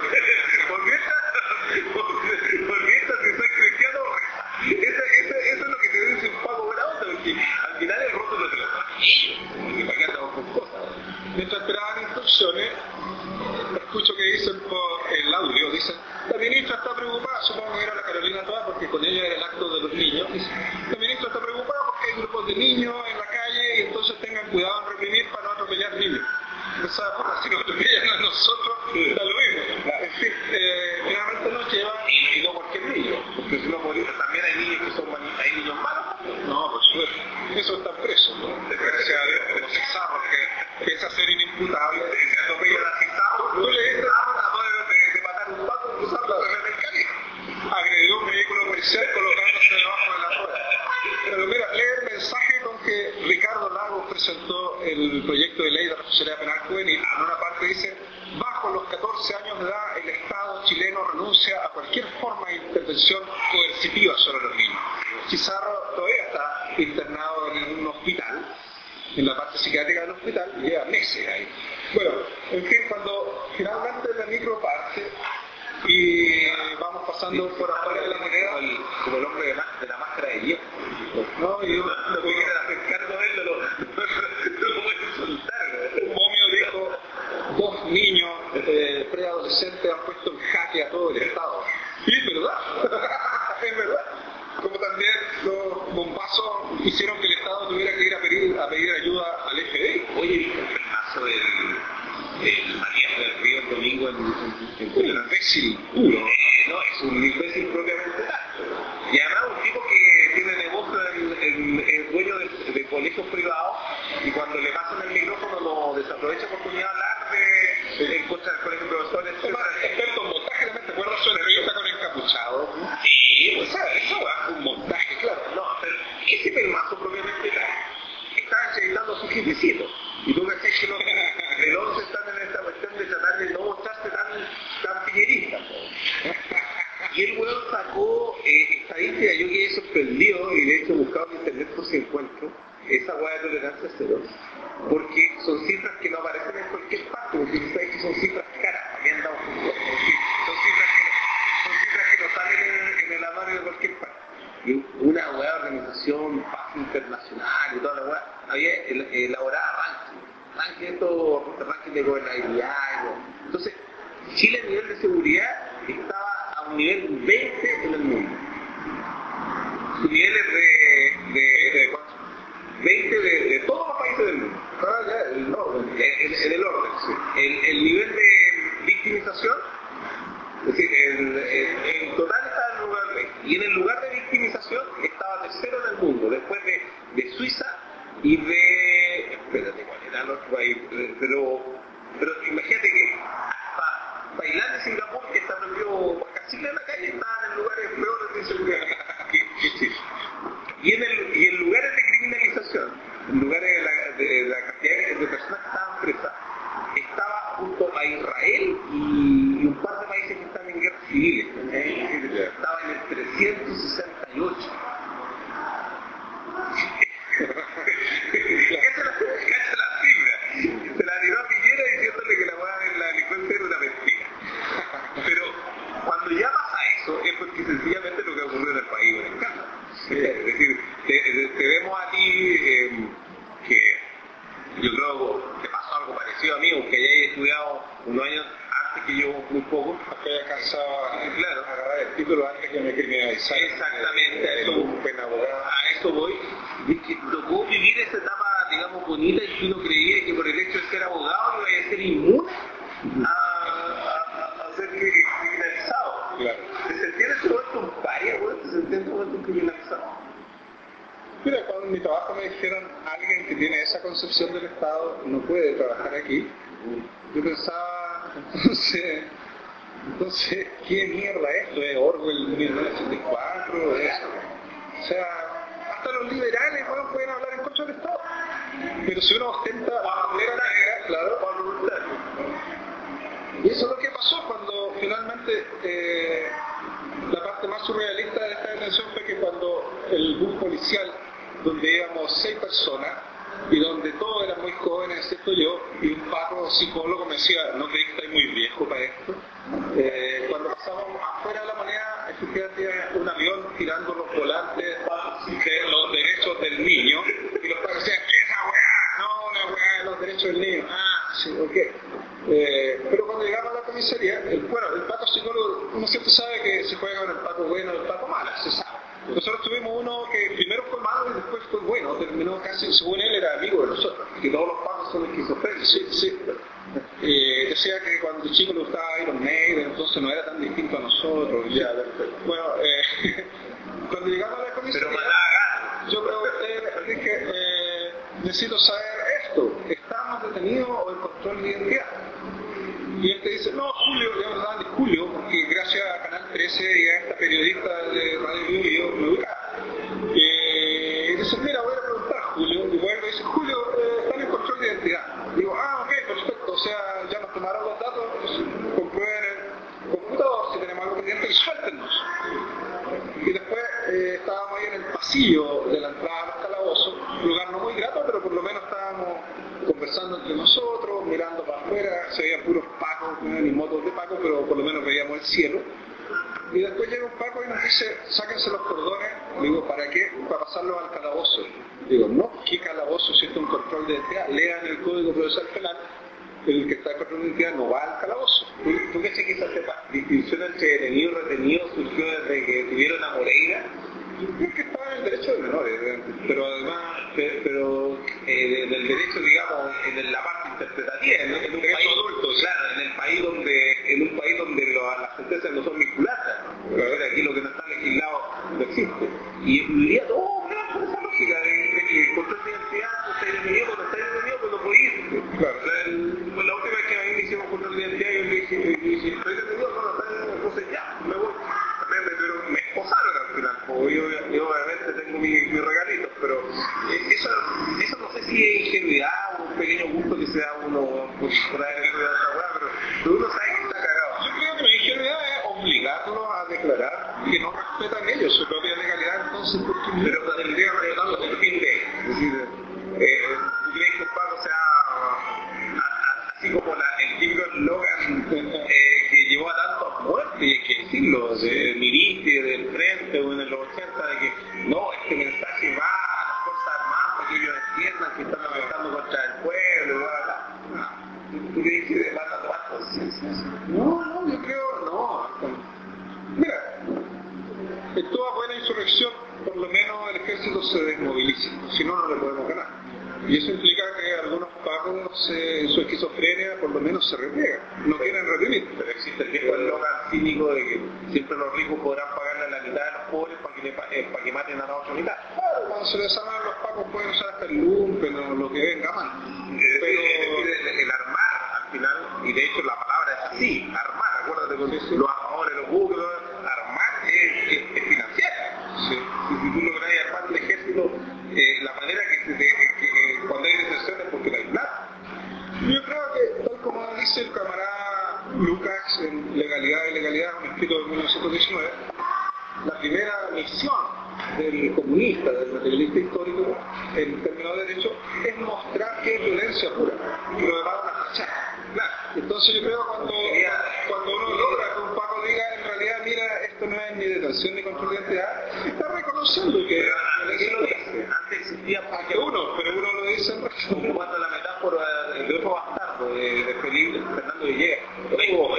Porque esta, porque esta, si soy cristiano, eso, eso, eso es lo que te dice un Paco Buena, porque al final el rótulo te lo ponen ellos, porque para qué andamos con cosas. Mientras esperaban instrucciones, escucho que dicen por el audio, dicen, la ministra está preocupada, supongo que era la Carolina Toa, porque con ella era el acto de los niños, dice, la ministra está preocupada porque hay grupos de niños en la calle y entonces tengan cuidado en reprimir para no atropellar niños. De esa forma, si nos atropellan a nosotros, da lo mismo. En fin, eh, finalmente nos llevan, y, y no cualquier niño, porque si no, también hay niños que son mani- hay niños malos. No, por supuesto. Eso está preso, ¿no? Desgracia a Dios, como Cizarro, que, que es a ser inimputable. Se atropellan a Cizarro, tú le dices, tratando de, de, de matar un pato, Cizarro se mete el cariño. Agredió un vehículo policial colocándose debajo de la rueda. Pero mira, lee el mensaje con que Ricardo Lagos presentó el proyecto de ley de responsabilidad penal juvenil. En una parte dice, bajo abajo los catorce años de edad, el Estado chileno renuncia a cualquier forma de intervención coercitiva sobre los niños. Pizarro todavía está internado en un hospital, en la parte psiquiátrica del hospital, y lleva meses ahí. Bueno, en fin, cuando finalmente la micro parte y vamos pasando por afuera de la moneda, como el, como el hombre de la, de la máscara de hierro. No, yo no, no quieren hacer cargo de él, no lo, no lo pueden soltar. Un momio dijo, dos niños eh, preadolescentes han puesto en jaque a todo el Estado. Y es verdad, es verdad. Como también los bombazos hicieron que el Estado tuviera que ir a pedir, a pedir ayuda al F B I. Oye, ¿viste el frenazo del el Matías del Río el domingo en, en, en un imbécil puro? Eh, no, es un imbécil propiamente tal. Y además un tipo que tiene negocio en, en, en dueño de, de colegios privados, y cuando le pasan el micrófono lo desaprovecha la oportunidad de hablar de, de, en contra del colegio de profesores. Experto en montaje, ¿no te acuerdas su entrevista con encapuchado? Sí, pues Esa, eso va un montaje, claro. no, pero ese pelmazo propiamente tal está encheitando a su jefecito. Y tú ves que los del once están en esta cuestión de tratar de no mostrarse tan, tan piñerista. Y el weón sacó eh, estadística, yo quedé sorprendido, y de hecho he buscado en internet por si encuentro esa hueá de tolerancia cero, porque son cifras que no aparecen en cualquier parte, porque tú sabes que son cifras caras, aquí andamos con son cifras que no, son cifras que no salen en, en el anuario de cualquier parte. Y una hueá de organización, paz internacional y toda la hueá, había elaborado ranking, ranking de todo, ranking de gobernabilidad, ¿no? Entonces, Chile a nivel de seguridad estaba a un nivel veinte en el mundo. Su nivel es de, de, de veinte de, de todos los países del mundo. Ah, ya, el orden. En, en el orden, sí. El, el nivel de victimización, es decir, el, el, en total estaba en el lugar veinte. Y en el lugar de victimización estaba tercero en el mundo, después de, de Suiza y de... Espérate, ¿cuál era el otro país? Pero, pero imagínate que hasta Tailandia y Singapur, que está prohibido casilla en la calle, estaban en lugares peores de inseguridad que, que Chile. Y en, el, y en lugares de criminalización, en lugares de la, de, de la cantidad de personas que estaban presas, estaba junto a Israel y, y un par de países que están en guerras civiles. ¿eh? Estaba en el trescientos sesenta y ocho. Cacha la, cacha la cifra. Se la tiró a Piñera diciéndole que la hueá de la delincuencia era una mentira. Pero cuando ya pasa eso, es porque sencillamente lo que ocurrió en el país es un escándalo. Es decir, te, te, te vemos a ti eh, que yo creo que pasó algo parecido a mí, aunque hayáis estudiado unos años antes que yo, muy poco, que haya alcanzado a, claro, a agarrar el título antes que me criminalizaran. Exactamente, a eso, buen abogado. a eso voy. Y que tocó vivir esa etapa, digamos, bonita, y uno creía que por el hecho de ser abogado iba a ser inmune a, a, a ser criminalizado. Claro. ¿Se sentía en ese momento un paria, güey? ¿Se sentía en ese momento un criminalizado? Mira, cuando en mi trabajo me dijeron, alguien que tiene esa concepción del Estado no puede trabajar aquí, yo pensaba, entonces, entonces ¿qué mierda es esto? ¿Es Orwell mil novecientos ochenta y cuatro? ¿Es? O sea, hasta los liberales, bueno, pueden hablar en contra del Estado. Pero si uno ostenta la bandera negra, claro, y eso es lo que pasó cuando finalmente eh, la parte más surrealista de esta detención fue que cuando el bus policial, donde íbamos seis personas y donde todos eran muy jóvenes, excepto yo, y un paco psicólogo me decía, ¿no crees que estoy muy viejo para esto? Eh, cuando pasamos afuera de la moneda, efectivamente un avión tirando los volantes de los derechos del niño, y los pacos decían, esa weá, no, una weá de los derechos del niño. Ah, sí, ok. Eh, pero cuando llegamos a la comisaría, el, bueno, el paco psicólogo, uno siempre sabe que se juega con el paco bueno y el paco malo, se sabe. Nosotros tuvimos uno que primero fue malo y después fue bueno, terminó casi, según él era amigo de nosotros, que todos los pacos son esquizofrénicos. Sí, sí. Eh, decía que cuando el chico le gustaba Iron Maiden, entonces no era tan distinto a nosotros. Ya, bueno, eh, cuando llegamos a la comisaría, pero mataba, yo pregunté, dije, eh, necesito saber esto, ¿estamos detenidos o en control de identidad? Y él te dice, no, Julio, ya me llaman de Julio, porque gracias a Canal trece y a esta periodista de Radio Bio Bio me ubicaron. Eh, y dice, mira, voy a preguntar a Julio, y vuelve y dice, Julio, eh, están en control de identidad. Digo, ah, ok, perfecto, o sea, ya nos tomaron los datos, comprueben el computador, si tenemos algo pendiente, y suéltennos. Y después eh, estábamos ahí en el pasillo de la entrada a los calabozos, un lugar no muy grato, pero por lo menos estábamos conversando entre nosotros, mirando para afuera, se veían puros pacos, no ni motos de pacos, pero por lo menos veíamos el cielo. Y después llega un paco y nos dice, sáquense los cordones. Le digo, ¿para qué? Para pasarlos al calabozo. Digo, no, ¿qué calabozo? Si esto es un control de identidad, lean el Código Procesal Penal, el que está en control de identidad no va al calabozo. ¿Tú, tú crees que esa distinción entre detenido y retenido surgió desde que tuvieron a Moreira? Yo creo que estaba en el derecho de menores, pero además, pero eh, en el derecho, digamos, en la parte interpretativa, en, en un país adulto, claro, en el país donde, en un país donde lo, las sentencias no son vinculadas, ¿no? Claro. Aquí lo que no está legislado no existe. Y diría todo, claro, con esa lógica de, de que control de identidad, no está detenido, no está detenido, pero no puede ir. Claro. La, el, la última vez que a mí me hicimos control de identidad, yo le dije, ¿estoy detenido? No, no está detenido, entonces ya, me voy. Pero me esposaron al final, porque yo, yo obviamente tengo mis mi regalitos, pero eh, eso, eso no sé si es ingenuidad o un pequeño gusto que se da uno por traer el cuidado de esa hueá, pero uno sabe que está cagado. Yo creo que la ingenuidad es obligarlos a declarar que no respetan ellos su propia legalidad, entonces, ¿por qué? Pero tendría que respetarlo por fin de. Es decir, eh, ¿tú crees que un pago sea a, a, así como la, el típico eslogan eh, que llevó a tanto a muerte, y hay que decirlo, de Miriti, del Frente o en los ochenta, de que no, este mensaje va a las Fuerzas Armadas para que ellos entiendan que están atentando contra el pueblo, y bla, bla, bla. ¿Tú crees que van a tomar conciencia? No, no, yo creo, no. Mira, en toda buena insurrección, por lo menos el ejército se desmoviliza, si no, no le podemos ganar. Y eso implica que algunos pacos eh, en su esquizofrenia por lo menos se repliegan, no quieren reprimir. Pero existe el viejo eslogan cínico de que siempre los ricos podrán pagarle a la mitad de los pobres para que, le, eh, para que maten a la otra mitad. Claro, cuando se desarman los pacos pueden usar hasta el lumpen o lo que venga más. Es decir, el, el, el armar al final, y de hecho la palabra es así, armar, acuérdate con eso, los armadores, los buques, armar es, es, es financiar. Sí. Si, si tú logras armar un ejército, eh, la manera que se te, que, eh, cuando hay deserción es porque no hay plata. Yo creo que, tal como dice el camarada Lucas en Legalidad y Legalidad, un escrito de mil novecientos diecinueve, la primera misión del comunista, del materialista histórico, en términos de derecho, es mostrar que es violencia pura, y lo demás es una fachada. Claro. Entonces yo creo cuando, cuando uno logra que un Paco diga en realidad, mira, esto no es ni detención ni control de identidad, está reconociendo que... Pero antes lo dice, antes existía que uno, pero uno lo dice en realidad. Ocupando la metáfora de otro bastardo, de, de Felipe, Fernando Villegas. Oigo,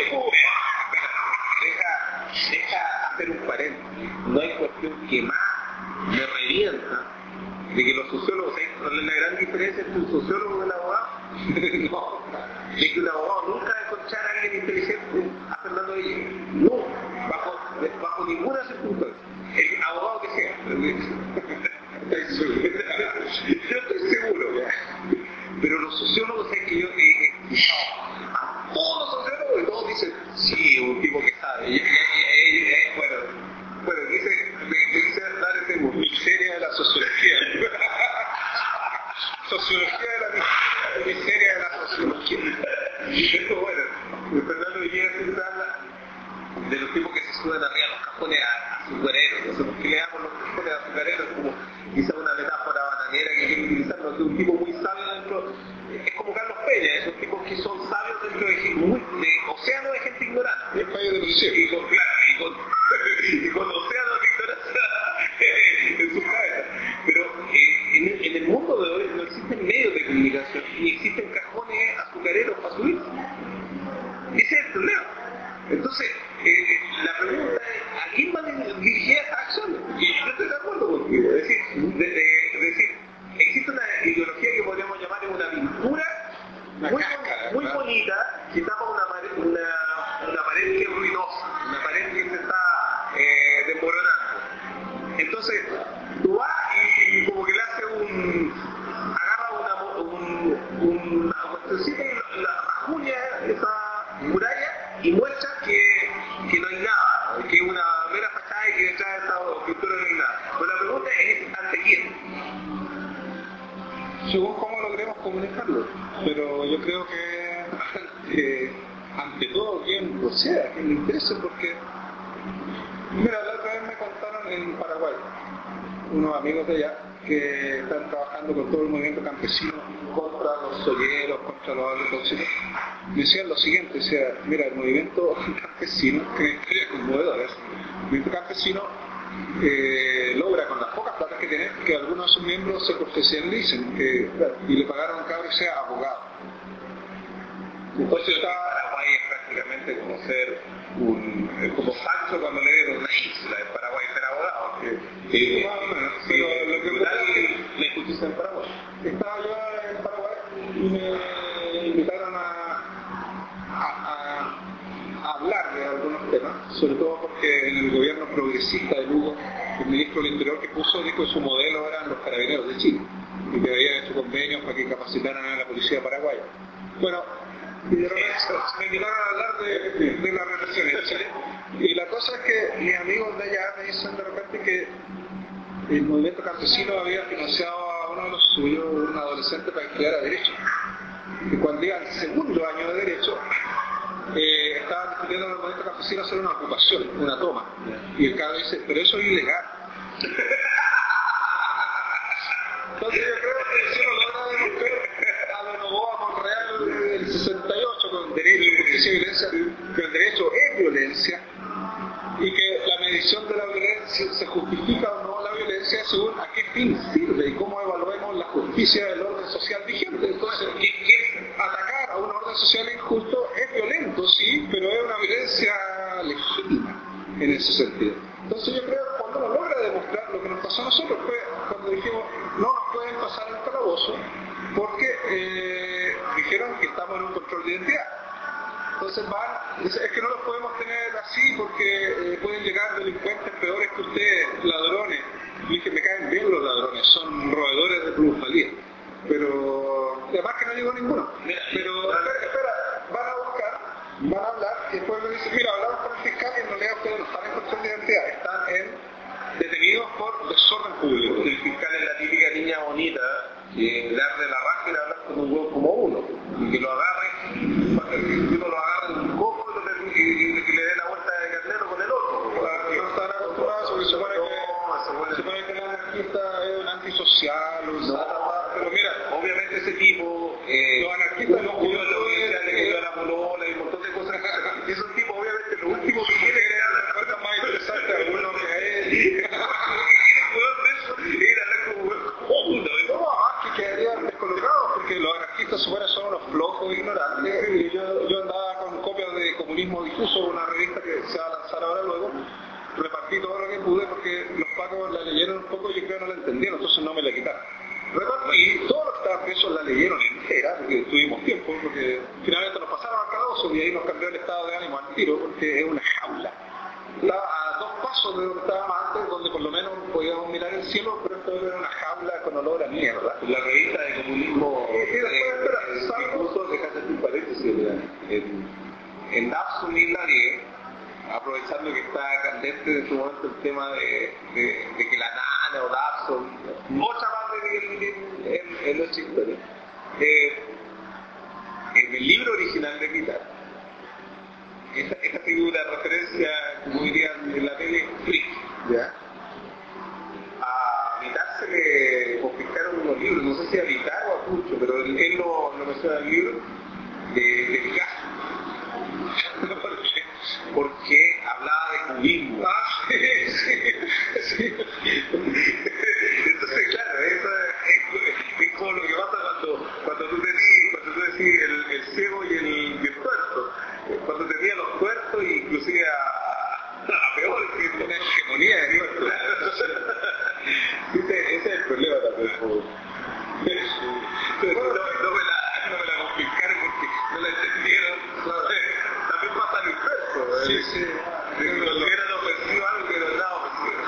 deja, deja hacer un paréntesis. No hay cuestión que más me revienta de que los sociólogos, ¿sabes la gran diferencia entre un sociólogo y un abogado? No, de que un abogado nunca va a encontrar a alguien inteligente a Fernando Villegas. No, bajo, bajo ninguna circunstancia. El abogado que sea. Yo estoy seguro. Pero los sociólogos, es que yo he escuchado a todos los sociólogos y todos dicen, sí, un tipo que sabe. Y, y, y, y, y, bueno, bueno, dice, me, me quise dar ese miseria de la sociología. Sociología de la miseria, miseria de la sociología. Pero bueno, Fernando Villegas siempre habla de los tipos que se suben arriba a los cajones a azucareros. Nosotros que le damos los cajones azucareros como quizá una metáfora bananera que quiere utilizar, no es un tipo muy sabio dentro, es como Carlos Peña, esos tipos que son sabios dentro de, muy, de océanos de gente ignorante. El país de los y con, claro, y con, y con océanos de ignorancia en sus cabezas. Pero eh, en, el, en el mundo de hoy no existen medios de comunicación, ni existen cajones azucareros para subir. Ese es el problema. Entonces, eh, la pregunta es, ¿a quién van dirigidas estas acciones? Y yo estoy de acuerdo contigo. Es decir, de, de, de decir existe una ideología que podríamos llamar una pintura muy, cáscara, muy claro. bonita, que tapa una pared, una, una pared que es ruinosa, una pared que se está eh, desmoronando. Entonces, tú vas y, y como que le hace un... agarra una, un, una cuestioncita y la rajuña esa muralla y muestra que, que no hay nada, que es una mera fachada y que detrás de esa pintura no hay nada. Pero la pregunta es, ¿ante quién? Según cómo logremos comunicarlo, pero yo creo que eh, ante todo quien proceda, quien le interese, porque mira, la otra vez me contaron en Paraguay unos amigos de allá que están trabajando con todo el movimiento campesino contra los solleros, contra los agrotóxicos. Me decían lo siguiente, decía, mira, el movimiento campesino, que es conmovedor, el movimiento campesino eh, logra con las pocas platas que tiene que algunos de sus miembros se profesionalicen que, y le pagaron a un cabro que sea abogado. Entonces Paraguay es prácticamente como ser un, como Sancho cuando le dieron una isla en Paraguay ser abogado, que, que, más o menos, pero que, lo que brutal ocurre es que la injusticia en Paraguay. estaba yo en Paraguay y me invitaron a, a, a, a hablar de algunos temas, sobre todo porque en el gobierno progresista de Lugo, el ministro del Interior que puso, dijo que su modelo eran los carabineros de Chile y que había hecho convenios para que capacitaran a la policía paraguaya. Bueno, y de repente me invitaron a hablar de, de la represión en Chile. Y la cosa es que mis amigos de allá me dicen de repente que el movimiento campesino había financiado a uno de los suyos, un adolescente, para estudiar Derecho. Y cuando iba al segundo año de Derecho, eh, estaban discutiendo en el movimiento campesino hacer una ocupación, una toma. Y el cabrón dice, pero eso es ilegal. Entonces yo creo que si uno logra demostrar a lo Novoa Monreal del sesenta y ocho con derecho, justicia y violencia, que el derecho es violencia y que la medición de la violencia se justifica o no la violencia según a qué fin sirve y cómo evaluemos la justicia del orden social vigente. Entonces, atacar a un orden social injusto es violento, sí, pero es una violencia legítima en ese sentido. Entonces yo creo que cuando uno logra demostrar lo que nos pasó a nosotros fue cuando dijimos no nos pueden pasar el calabozo porque eh, dijeron que estamos en un control de identidad. Entonces van, dicen, es que no los podemos tener así porque eh, pueden llegar delincuentes peores que ustedes, ladrones. Y dije, me caen bien los ladrones, son roedores de plusvalía. Pero además que no llegó ninguno. Mira, pero espera, espera, van a buscar, van a hablar y después me dicen, mira, hablamos con el fiscal y en realidad ustedes no están en control de identidad, están en detenidos por desorden público. El fiscal es la típica niña bonita que le arde la raja y le habla con un huevo como uno y que lo agarre, que uno lo agarre de un coco y, y, y que le dé la vuelta de carnero con el otro. Claro, no están acostumbrados porque se supone que, se supone que el anarquista es un antisocial, un no, pero mira, obviamente ese tipo eh, los anarquistas no cuidó la universidad, le cuidó a la polola y un montón de cosas. Esos tipos obviamente lo último que quieren es hablar con cosas más interesantes a uno que a él. No, más que quedarían descolocados porque los anarquistas supone son unos flojos ignorantes y yo, yo andaba con copias de Comunismo Difuso, una revista que se va a lanzar ahora luego, repartí todo lo que pude porque los pacos la leyeron un poco y yo creo que no la entendieron, entonces no me la quitaron. Repartí, todos los que estaban presos la leyeron entera porque tuvimos tiempo, porque finalmente nos pasaron al calabozo y ahí nos cambió el estado de ánimo al tiro porque es una jaula. Estaba a dos pasos de donde estábamos antes, donde por lo menos podíamos mirar el cielo, pero esto era una jaula con olor a mierda. La revista de Comunismo y, y después, eh, espera, eh, salgo, incluso, déjate un paréntesis, en, en Dapson y Nadie, aprovechando que está candente en su momento el tema de, de, de que la nana o Dapson, mucha más de en, en nuestra historia. Eh, en el libro original de Vitar, esta, esta figura de referencia, como dirían en la tele, freak. ¿ya? A Vitar se le confiscaron unos libros, no sé si a Vitar o a Pucho, pero él, él lo, lo menciona en el libro de, de Picasso. porque, porque hablaba de cubismo. Ah, sí, sí, sí. Entonces, claro, eso es, es como lo que pasa cuando, cuando tú decís, cuando tú decís el, el ciego y el, y el tuerto. Cuando tenía los tuertos, inclusive a, a peor, que una hegemonía de tuertos. Ese, ese es el problema también. Entonces, no, no, me la, no me la confiscaron porque no la entendieron. También pasa lo inverso. Sí, sí. Si hubieran ofensivo algo que no estaba ofensivo.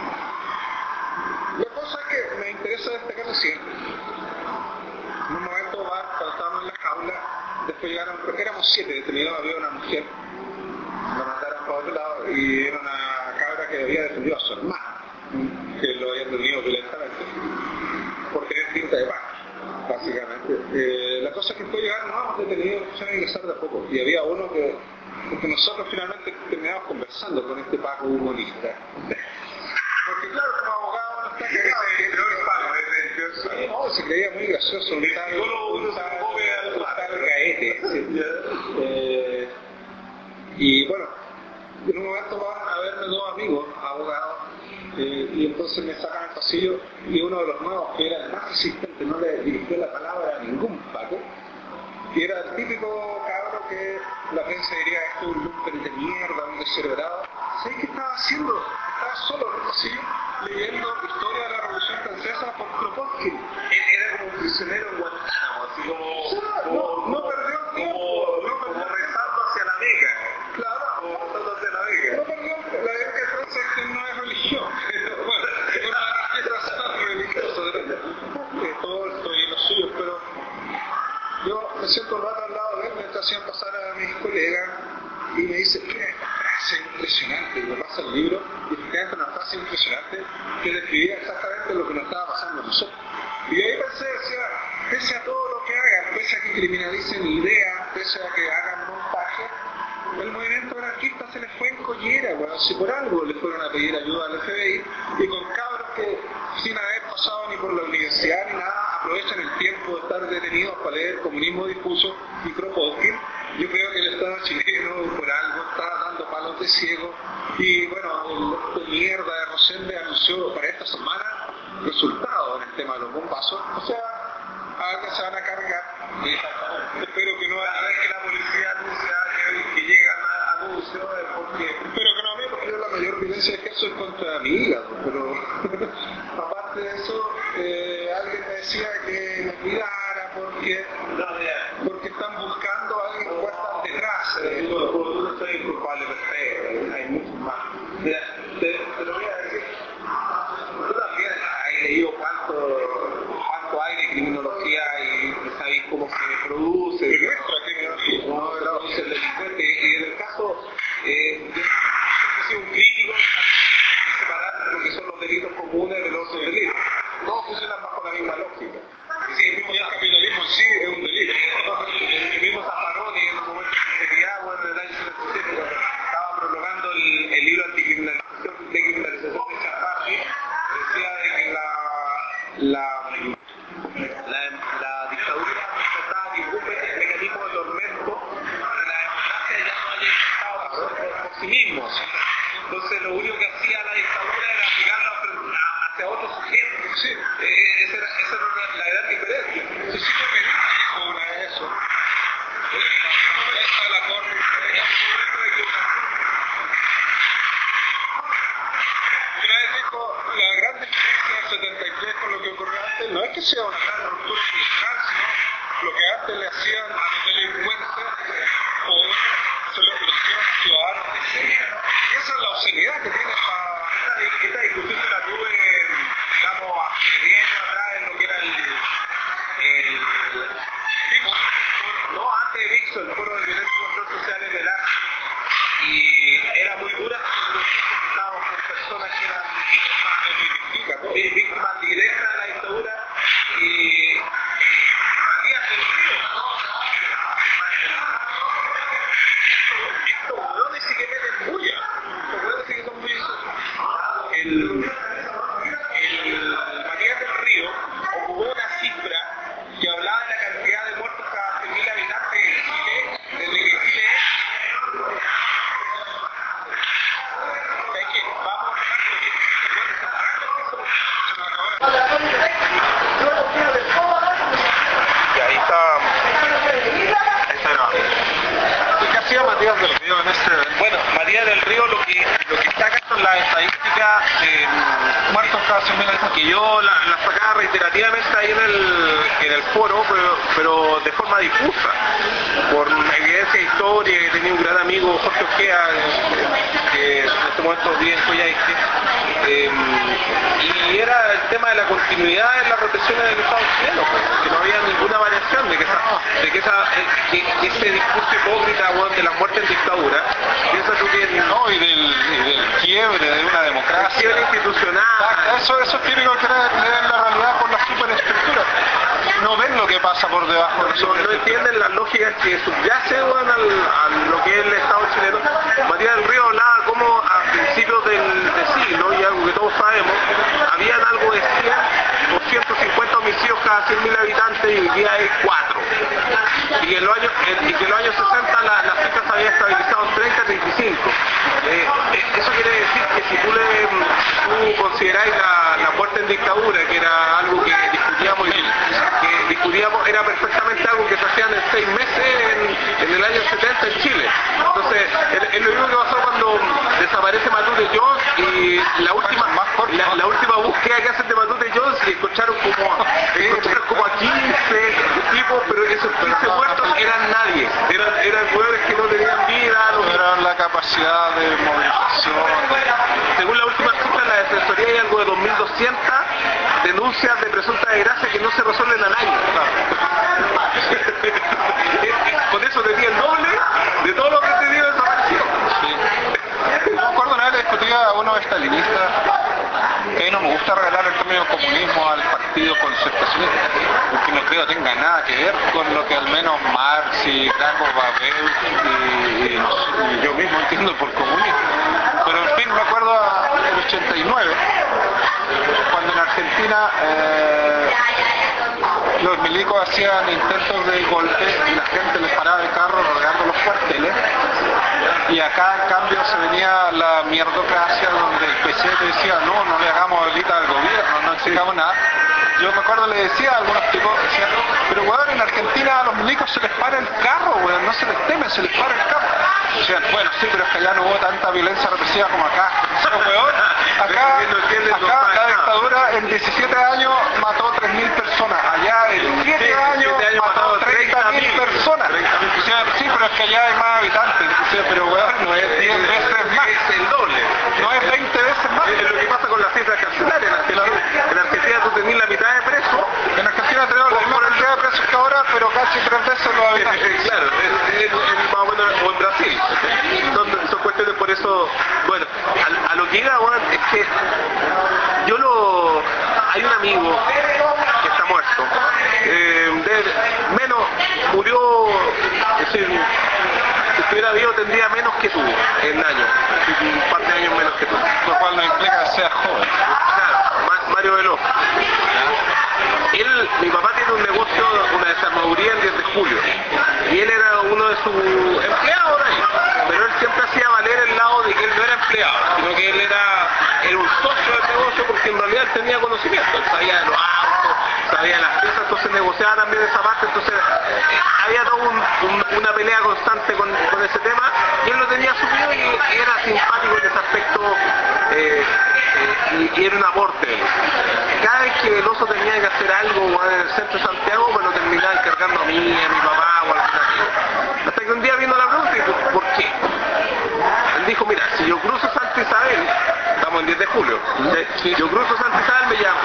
La cosa es que me interesa destacar lo siguiente. En un momento, cuando estábamos en la jaula, después llegaron, éramos siete detenidos, había una mujer, la mandaron para otro lado y era una cabra que había defendido a su hermano, que lo habían detenido violentamente, por tener tinta de pan, básicamente. Eh, la cosa es que después llegaron nuevos detenidos, pusieron en empezar de a poco. Y había uno que, porque nosotros finalmente terminamos conversando con este Paco humorista. Porque claro, como abogado no está cagado. Es el peor Paco, es el peor. No, se creía muy gracioso, un tal, un tal, un tal gaete. Sí. Eh, y bueno, en un momento van a verme dos amigos, abogados, eh, y entonces me sacan al pasillo y uno de los nuevos, que era el más resistente, no le dirigió la palabra a ningún Paco, y era el típico cabro que la prensa diría: esto es un lumpen de mierda, un descerebrado. ¿Sabes qué estaba haciendo? Estaba solo en el pasillo leyendo Historia de la Revolución Francesa por Kropotkin. Era como un prisionero en Guantánamo, así como... No, no perdió el tiempo, como, no como perdió rezando hacia la Meca. Claro, Como rezando hacia la Meca. no perdió el tiempo. La verdad que Francia es que no es religión. Bueno, es una razón religiosa, de todo y los suyos, pero yo me siento un rato al lado de él mientras hacían pasar a mis colegas y me dice: mira esta frase impresionante, y me pasa el libro y efectivamente una frase impresionante que describía exactamente lo que nos estaba pasando a nosotros. Y ahí pensé, decía, pese a todo lo que hagan, pese a que criminalicen ideas, pese a que hagan montaje, el movimiento anarquista se les fue en collera, bueno, si por algo le fueron a pedir ayuda al F B I, y con cabros que sin haber pasado ni por la universidad ni nada, aprovechan el tiempo de estar detenidos para leer Comunismo Difuso y Kropotkin. Yo creo que el Estado chileno por algo está dando palos de ciego, y bueno, el, el mierda de Rosende anunció para esta semana resultados en el tema de los bombazos, o sea, a que se van a cargar. Exactamente. Espero que no A ver que la policía anuncia que, que llegan a anuncios, porque... Espero que no a mí, porque yo la mayor violencia que ejerzo es contra mi hígado, pero aparte de eso, eh, alguien me decía que me cuidara porque, no, mira, porque están buscando a alguien que pueda estar detrás. Eh, tú, tú no soy culpable, perfecto, hay muchos más. Mira, te, te lo voy a decir. Tú también has leído cuánto, cuánto hay de criminología y sabéis cómo se produce. De nuestra criminología, cómo se produce el delincuente. Y en el caso, eh, yo siempre he sido un crítico de separar lo que son los delitos comunes de los otros delitos. Todos funcionan bajo la misma lógica. Sí, el mismo capitalismo en sí es un delito. El mismo Zaffaroni en un momento de seguridad, bueno, en el año setenta y siete, cuando estaba prologando el, el libro anticriminalización de criminalización de Chaparri, decía de que la, la, la, la dictadura no trataba ningún mecanismo de tormento y la democracia ya no haya estado por, por sí mismos. Entonces lo único que hacía la dictadura era aplicarla hacia otros sujetos. Sí. Eh, esa, era, esa era la gran diferencia. Se sigue Medina dijo una vez eso. Esa es la corte. Una vez dijo, la gran diferencia del setenta y tres con lo que ocurrió antes no es que sea una gran ruptura industrial, sino lo que antes le hacían a los delincuentes o se lo hicieron a ciudadanos decentes. Y esa es la obscenidad que tiene esta, esta, esta discusión que la tuve, digamos, hace diez años atrás en lo que era el, el, el no, antes de Vixo, el Foro de Violencia y Control Social en el A R C, y era muy dura porque estábamos con personas que eran víctimas, víctimas directas de la dictadura, y Matías del Río, estos hueones sí que meten bulla, estos hueones sí que son muy... El, el Matías del Río ocupó una cifra que hablaba de la cantidad de muertos cada cien mil habitantes en Chile, desde que Chile es... ¿Sabes qué? Vamos a hablar de y ahí está... Ahí está grabando. ¿Y qué hacía Matías del Río en este evento? Bueno, Matías del Río lo que, lo que saca son las estadísticas de muertos cada cien mil habitantes. que yo las la sacaba reiterativamente ahí en el, en el foro, pero, pero de forma difusa, por evidencia histórica, que tenía un gran amigo, Jorge Ojea, que en este momento vive en Coyhaique, eh, y era el tema de la continuidad en las represiones del Estado chileno, pues, que no había ninguna variación, de que, esa, de que, esa, que, que ese discurso hipócrita, bueno, de la muerte en dictadura, piensa tú que... No, y del, y del quiebre de una democracia. El quiebre institucional. Eso, eso es típico que leen la realidad por la superestructura. No ven lo que pasa por debajo de la No, no entienden las lógicas que subyacen bueno, al, a lo que es el Estado chileno. Matías del Río hablaba como a principios del, del siglo, y algo que todos sabemos, habían algo de cien o ciento cincuenta homicidios cada cien mil habitantes y hoy día hay cuatro. Y en los años, en, y que en los años sesenta la, la cifra se había estabilizado en treinta a treinta y cinco. Eh, eso quiere decir que si tú, le, tú consideráis la, la muerte en dictadura, que era algo que discutíamos, que discutíamos, era perfectamente algo que se hacían en seis meses en, en el año setenta en Chile. Entonces, es, es lo mismo que pasó cuando desaparece Matute Jones y la última, la, la última búsqueda que hacen de Matute Jones y escucharon como, escucharon como a quince tipos, pero esos quince muertos eran nadie, eran, eran jugadores que no tenían vida, no eran la capacidad de movilización. Según la última cifra, la Defensoría hay algo de dos mil doscientas denuncias de presunta desgracia que no se resuelven al año. Con eso tenía el doble de todo lo que tenía desaparecido. Sí. Me acuerdo una vez que discutía a unos estalinistas que a mí no me gusta regalar el término comunismo al partido concertacionista, porque no creo tenga nada que ver con lo que al menos Marx y Graco Babel y, y, y yo mismo entiendo por comunismo. Pero en fin, me acuerdo del ochenta y nueve, cuando en Argentina eh, los milicos hacían intentos de golpe y la gente les paraba de carro rodeando los cuarteles, y acá en cambio se venía la mierdocracia donde el P C decía no, no le hagamos delita al gobierno, no exigamos nada. Yo me acuerdo le decía a algunos tipos, decían, pero weón, en Argentina a los milicos se les para el carro, weón, no se les teme, se les para el carro. Decían, bueno, sí, pero es que allá no hubo tanta violencia represiva como acá. Pero, weón, acá, acá la dictadura en diecisiete años mató tres mil personas, allá en siete años mató treinta mil personas. Decían, sí, pero es que allá hay más habitantes. Decían, pero weón, no es diez veces más. Es el doble. No es veinte veces más. Es lo que pasa con las cifras carcelarias. En Argentina tú tenés la mitad de presos. En Argentina tenemos la misma cantidad de presos que ahora, pero casi tres veces los habitantes. Claro, es, es, es más o menos, o en Brasil. Son, son cuestiones por eso, bueno, a, a lo que iba, bueno, es que yo lo... Hay un amigo que está muerto. Eh, de, menos, murió, es decir, si estuviera vivo tendría menos que tú en años, un par de años menos que tú. Lo cual no implica que sea joven. Claro, Mario Veloz. Él, mi papá tiene un negocio, una desarmaduría en diez de julio, y él era uno de sus empleados ahí, pero él siempre hacía valer el lado de que él no era empleado, sino que él era, era un socio del negocio porque en realidad él tenía conocimiento, él sabía de los autos, sabía de las piezas, entonces negociaba también esa parte, entonces había toda un, un, una pelea constante con, con ese tema, y él lo tenía asumido y, y era simpático en ese aspecto, eh, eh, y, y era un aporte. Cada vez que Veloso tenía que hacer algo en el centro de Santiago, me lo terminaba encargando a mí, a mi papá o a algún amigo. Hasta que un día vino la pregunta y dijo, ¿por qué? Él dijo, mira, si yo cruzo Santa Isabel, estamos en diez de julio, si yo cruzo Santa Isabel me llaman.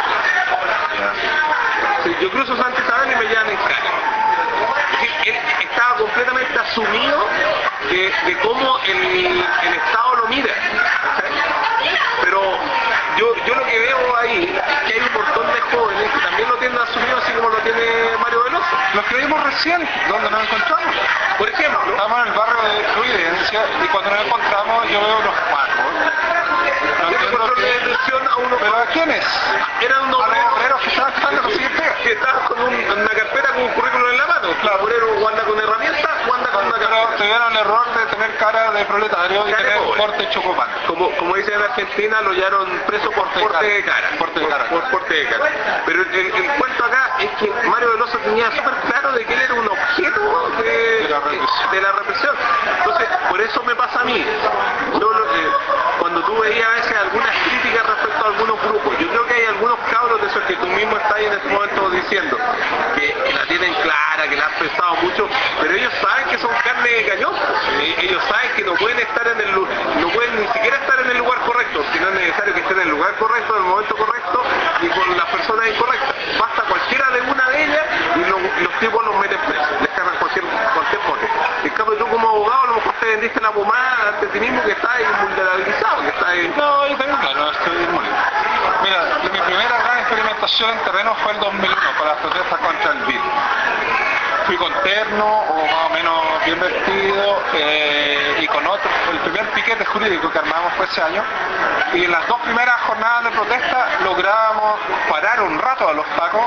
Si yo cruzo Santa Isabel y me llaman en Cali. Es decir, él estaba completamente asumido de, de cómo el, el Estado lo mira. Pero yo, yo lo que veo ahí es que hay un montón de jóvenes que también lo tienen asumido así como lo tiene Mario Veloso. Los que vimos recién, donde nos encontramos. Por ejemplo, estamos en el barrio de Providencia y cuando nos encontramos yo veo unos cuatro. No entiendo de detención a uno. ¿Pero a quiénes? Eran unos obreros que estaban tratando de conseguir pega. Que estaban con un, una carpeta con un currículum en la mano. Claro, obrero o anda con herramientas o anda con una carpeta. Pero tuvieron el error de tener cara de proletario y tener porte chocopán. Como, como dicen en Argentina, lo llevaron preso por porte de cara. Porte de cara. Por, por porte de cara. Pero el, el, el cuento acá es que Mario Veloso tenía súper claro de que él era un objeto de, de, la, represión. de la represión. Entonces, por eso me pasa a mí. Yo, eh, cuando tú veías a veces algunas críticas respecto a algunos grupos, yo creo que hay algunos cabros de esos que tú mismo estás en este momento diciendo, que, que la tienen clara, que la han pensado mucho, pero ellos saben que son carne de cañón. Ellos saben que no pueden estar en el no pueden ni siquiera estar en el lugar correcto, si no es necesario que estén en el lugar correcto, en el momento correcto y con las personas incorrectas. Basta cualquiera de una de ellas y lo, los tipos los meten presos, les cargan cualquier cualquier cosa. En cambio tú como abogado a lo mejor te vendiste la pomada da ante ti mismo que estás invulnerabilizado, que estás en... No, yo tengo claro, estoy inmune. Mira, mi primera gran experimentación en terreno fue el dos mil uno para las protestas contra el virus. Fui con terno o más o menos bien vestido eh, y con otro, el primer piquete jurídico que armamos fue ese año, y en las dos primeras jornadas de protesta lográbamos parar un rato a los pacos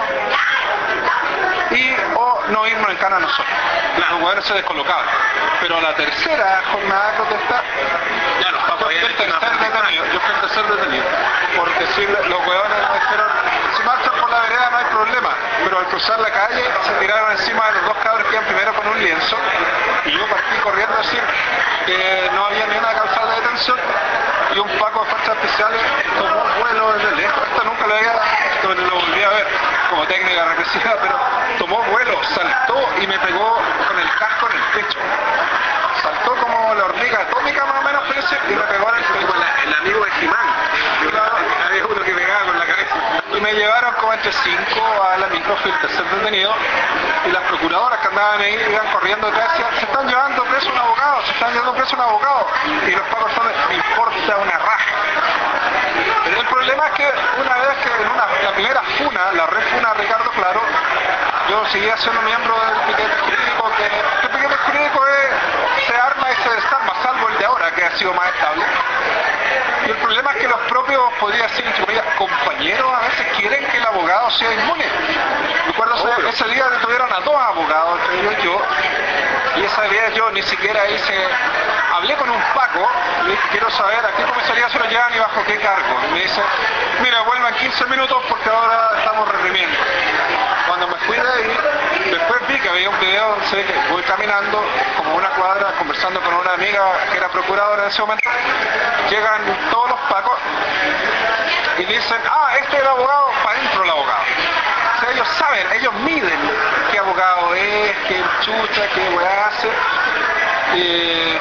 y o no irnos en cana nosotros. Los hueones se descolocaban. Pero la tercera jornada de protesta, Ya, los pacos yo fui habían el hecho una tercer detenido, yo fui el tercer detenido. Por decirle, los hueones nos dijeron, si marchan por la vereda no hay problema, pero al cruzar la calle se tiraron encima de los dos cabros que iban primero con un lienzo, y yo partí corriendo a decir que no había ni una causal de detención, y un paco de fuerzas especiales tomó vuelo desde lejos. Esto nunca lo había, esto lo volví a ver como técnica represiva, pero tomó vuelo, saltó y me pegó con el casco en el pecho. Saltó como la hormiga atómica más o menos parece, y me pegó en el pecho. como la- el amigo de Jimán, Claro. había uno que pegaba con la cabeza. Y me llevaron como entre cinco a la micro, fui el tercer detenido, y las procuradoras que andaban ahí iban corriendo detrás y decían, se están llevando preso un abogado, se están llevando preso un abogado, y los pacos son, me importa una raja. Pero el problema es que una vez que en una, la primera funa, la refuna Ricardo Claro, yo seguía siendo miembro del piquete jurídico, que el piquete jurídico es, se arma y se desarma, salvo el de ahora, que ha sido más estable. Y el problema es que los propios, podría decir, entre comillas, compañeros a veces quieren que el abogado sea inmune. Recuerdo ese, ese día detuvieron a dos abogados, entre ellos yo, y esa vez yo ni siquiera hice, hablé con un paco, le dije, quiero saber a qué comisaría se lo llevan y bajo qué cargo. Y me dice, mira, vuelvan quince minutos porque ahora estamos reprimiendo. Cuando me fui de ahí, después vi que había un video donde se ve que voy caminando como una cuadra, conversando con una amiga que era procuradora en ese momento, llegan todos los pacos y dicen, ah, este es el abogado, para adentro el abogado. O sea, ellos saben, ellos miden qué abogado es, qué chucha, qué weá hace. Y...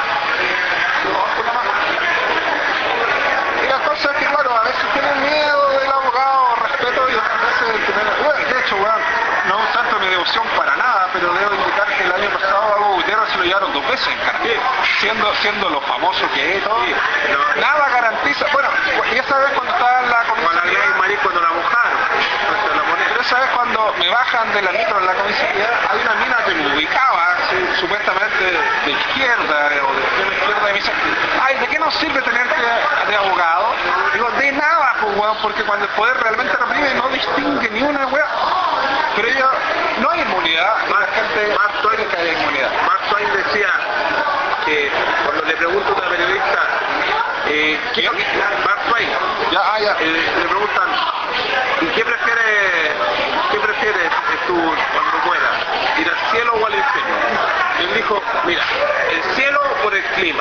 y la cosa es que, claro, a veces tienen miedo del abogado, respeto, y otras veces el tener... Bueno, de hecho, weón, no es tanto mi devoción para nada, pero debo indicar que el año pasado a Hugo Gutiérrez se lo llevaron dos veces en cartel, siendo, siendo lo famoso que es, todo. no. Nada garantiza, bueno, y esa vez cuando estaba en la Como la comisaría, Gladys Marín cuando la mojaron. Entonces, la moneda. pero esa vez cuando me bajan de la micro en la comisaría, hay una mina que me ubicaba, así, supuestamente de izquierda o de extrema izquierda, y me dice, ay, ¿de qué nos sirve tener que, de abogado? Digo, de nada, pues, weón, porque cuando el poder realmente reprime no distingue ni una weá. Pero ellos, no hay inmunidad, y la gente Mark Twain, cree que hay inmunidad. Mark Twain decía que cuando le pregunta a una periodista, eh, ¿qué, ¿Quién? Mark Twain, Ya, ah, ya. eh, le preguntan, ¿y qué prefieres, qué prefieres tú cuando mueras? ¿Ir al cielo o al infierno? Y él dijo, mira, el cielo por el clima,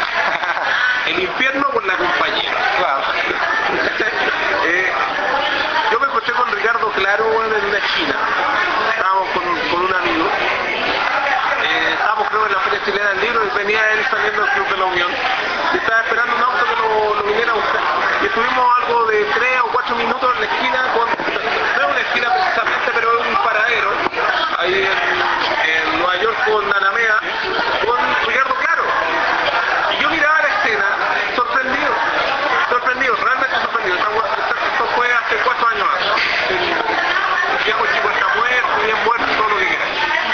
el infierno por la compañía. Claro. Eh, yo me encontré con Ricardo Claro, bueno, en una esquina. Estábamos con, con un amigo. Eh, estábamos creo en la Feria Chilena del Libro y venía él saliendo del Club de la Unión. Y estaba esperando un auto que lo, lo viniera a buscar. Y estuvimos algo de tres o cuatro minutos en la esquina, con, no es una esquina precisamente, pero es un paradero, ahí en, en Nueva York con Alameda, con Ricardo Claro. Y yo miraba la escena, sorprendido, sorprendido, realmente sorprendido. Esto fue hace cuatro años atrás. El viejo chico está muerto, bien muerto, todo lo que quieras.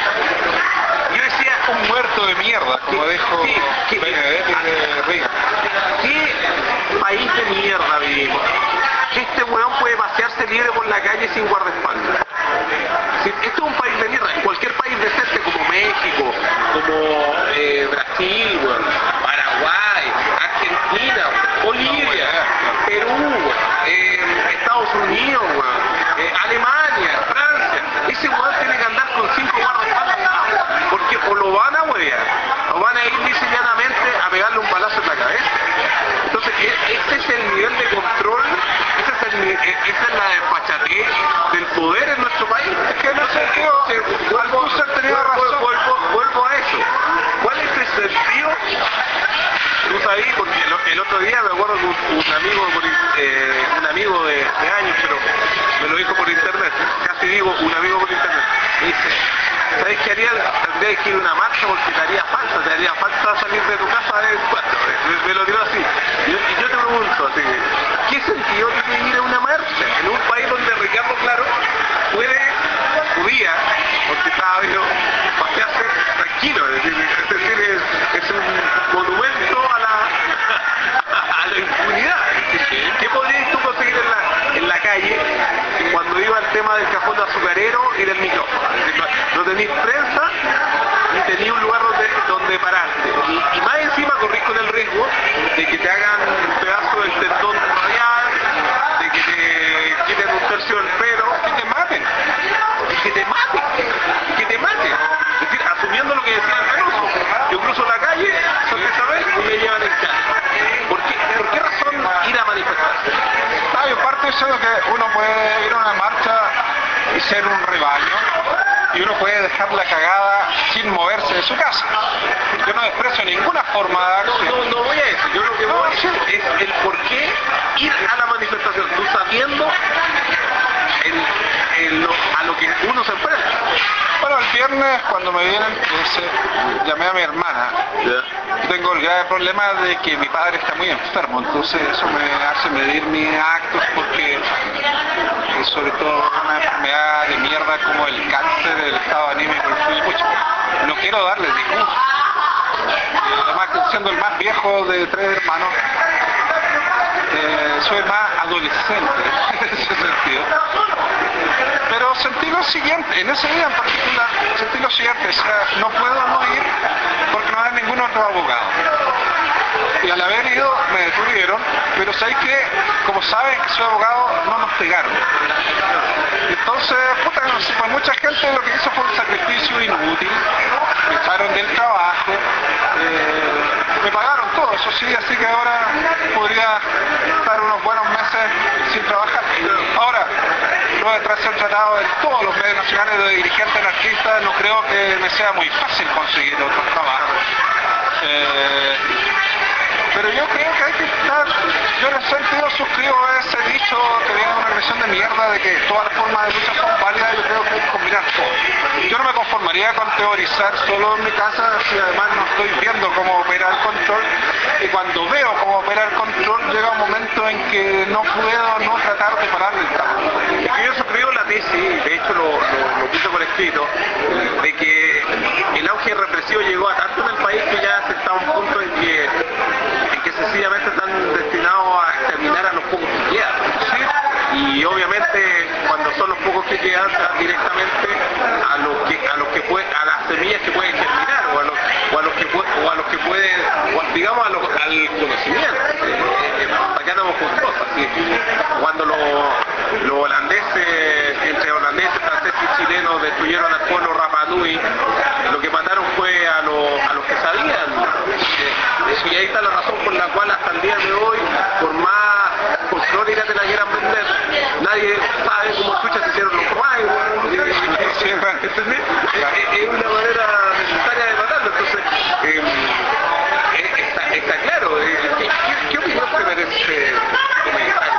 Yo decía, Un muerto de mierda, como dijo sí, sí, Benedetti de Reagan. ¿qué país de mierda vivimos? Este weón puede pasearse libre por la calle sin guardaespaldas. Si esto es un país de mierda. En cualquier país decente como México, como eh, Brasil, weón, Paraguay, Argentina, weón, Bolivia, Perú, weón, eh, Estados Unidos, weón, eh, Alemania, Francia, ese weón tiene que andar con cinco guardaespaldas, porque o lo van a huevear, o van a ir lisillanamente a pegarle un balazo en la cabeza. Entonces, ese es el nivel de control, ese es el, esa es la desfachatez del poder en nuestro país. Es que no sé, tío, Althusser tenía razón. Vuelvo, vuelvo a eso. ¿Cuál es el sentido? Tú sabes, porque el, el otro día me acuerdo que un, un amigo, por, eh, un amigo de, de años, pero me lo dijo por internet, casi digo un amigo por internet, me dice, ¿sabes qué haría? Tendría que ir a una marcha porque te haría falta, te haría falta salir de tu casa de vez en cuando. Me, me lo tiró así. Y yo, y yo te pregunto, así, ¿qué sentido tiene ir a una marcha? En un país donde Ricardo, claro, puede, podía, porque estaba viendo, pasearse tranquilo, es decir, es, decir, es, es un monumento a la, a la impunidad. ¿Qué podrías tú conseguir en la, en la calle cuando iba el tema del cajón de azucarero y del micrófono? Es decir, no, no tenéis prensa ni tenéis un lugar donde, donde pararte. Y, y más encima corrís con el riesgo de que te hagan un pedazo del tendón radial, de que te quiten un tercio del pelo, que te maten. Y que te maten. Que te maten. Es decir, asumiendo lo que decía el Canoso. Yo cruzo la calle, sorpresamente, y me llevan en cara. ¿Por qué, ¿Por qué razón ir a manifestarse? Ah, y parte de eso de que uno puede ir a una marcha y ser un rebaño, y uno puede dejar la cagada sin moverse de su casa. Yo no desprecio ninguna forma de acción. No, no, no voy a eso. Yo lo que voy es el por qué ir a la manifestación, tú sabiendo el, el, lo, a lo que uno se enfrenta. Bueno, el viernes cuando me vienen, ese, llamé a mi hermana. Yeah. Tengo el grave problema de que mi padre está muy enfermo, entonces eso me hace medir mis actos porque, y sobre todo una enfermedad de mierda como el cáncer, el estado anímico influye mucho. No quiero darle disgusto. Y además, siendo el más viejo de tres hermanos, eh, soy el más adolescente en ese sentido. Pero sentí lo siguiente, en ese día en particular, sentí lo siguiente, o sea, no puedo no ir porque no hay ningún otro abogado. Y al haber ido me detuvieron, pero sabéis que, como saben que soy abogado, no nos pegaron. Entonces, puta, no sé, pues mucha gente lo que hizo fue un sacrificio inútil, me echaron del trabajo, eh, me pagaron todo, eso sí, así que ahora podría estar unos buenos meses sin trabajar. Ahora, luego de tras ser tratado en todos los medios nacionales de dirigente anarquista, no creo que me sea muy fácil conseguir otro trabajo. Eh, pero yo creo que hay que estar, yo en ese sentido suscribo ese dicho que viene de una agresión de mierda de que todas las formas de lucha son válidas. Yo creo que hay que combinar todo. Yo no me conformaría con teorizar solo en mi casa si además no estoy viendo cómo opera el control, y cuando veo cómo opera el control llega un momento en que no puedo no tratar de parar el trabajo. Es que yo suscribo la tesis, de hecho lo, lo, lo puse por escrito, de que el auge represivo llegó a tanto en el país que ya se está a un punto en que, en que sencillamente están destinados a exterminar a los pocos que quedan. ¿Sí? Y obviamente cuando son los pocos que quedan se van directamente a los que, a los que puede, a las semillas que pueden germinar o a los, o a los que o a los que pueden, o, digamos a los, al conocimiento. Eh, acá andamos con cosas. ¿Sí? Cuando los lo holandeses, entre holandeses, franceses y chilenos destruyeron al pueblo Rapa Nui, lo que mataron fue a, lo, a los que sabían. Y ahí está la razón por la cual hasta el día de hoy, por más folclóricas te la quieran vender, nadie sabe cómo chucha se hicieron los guayos. ¿Entendés? Es una manera necesaria de matarlo. Entonces, eh, está, está claro. Eh, ¿qué, ¿Qué opinión te merece este comentario?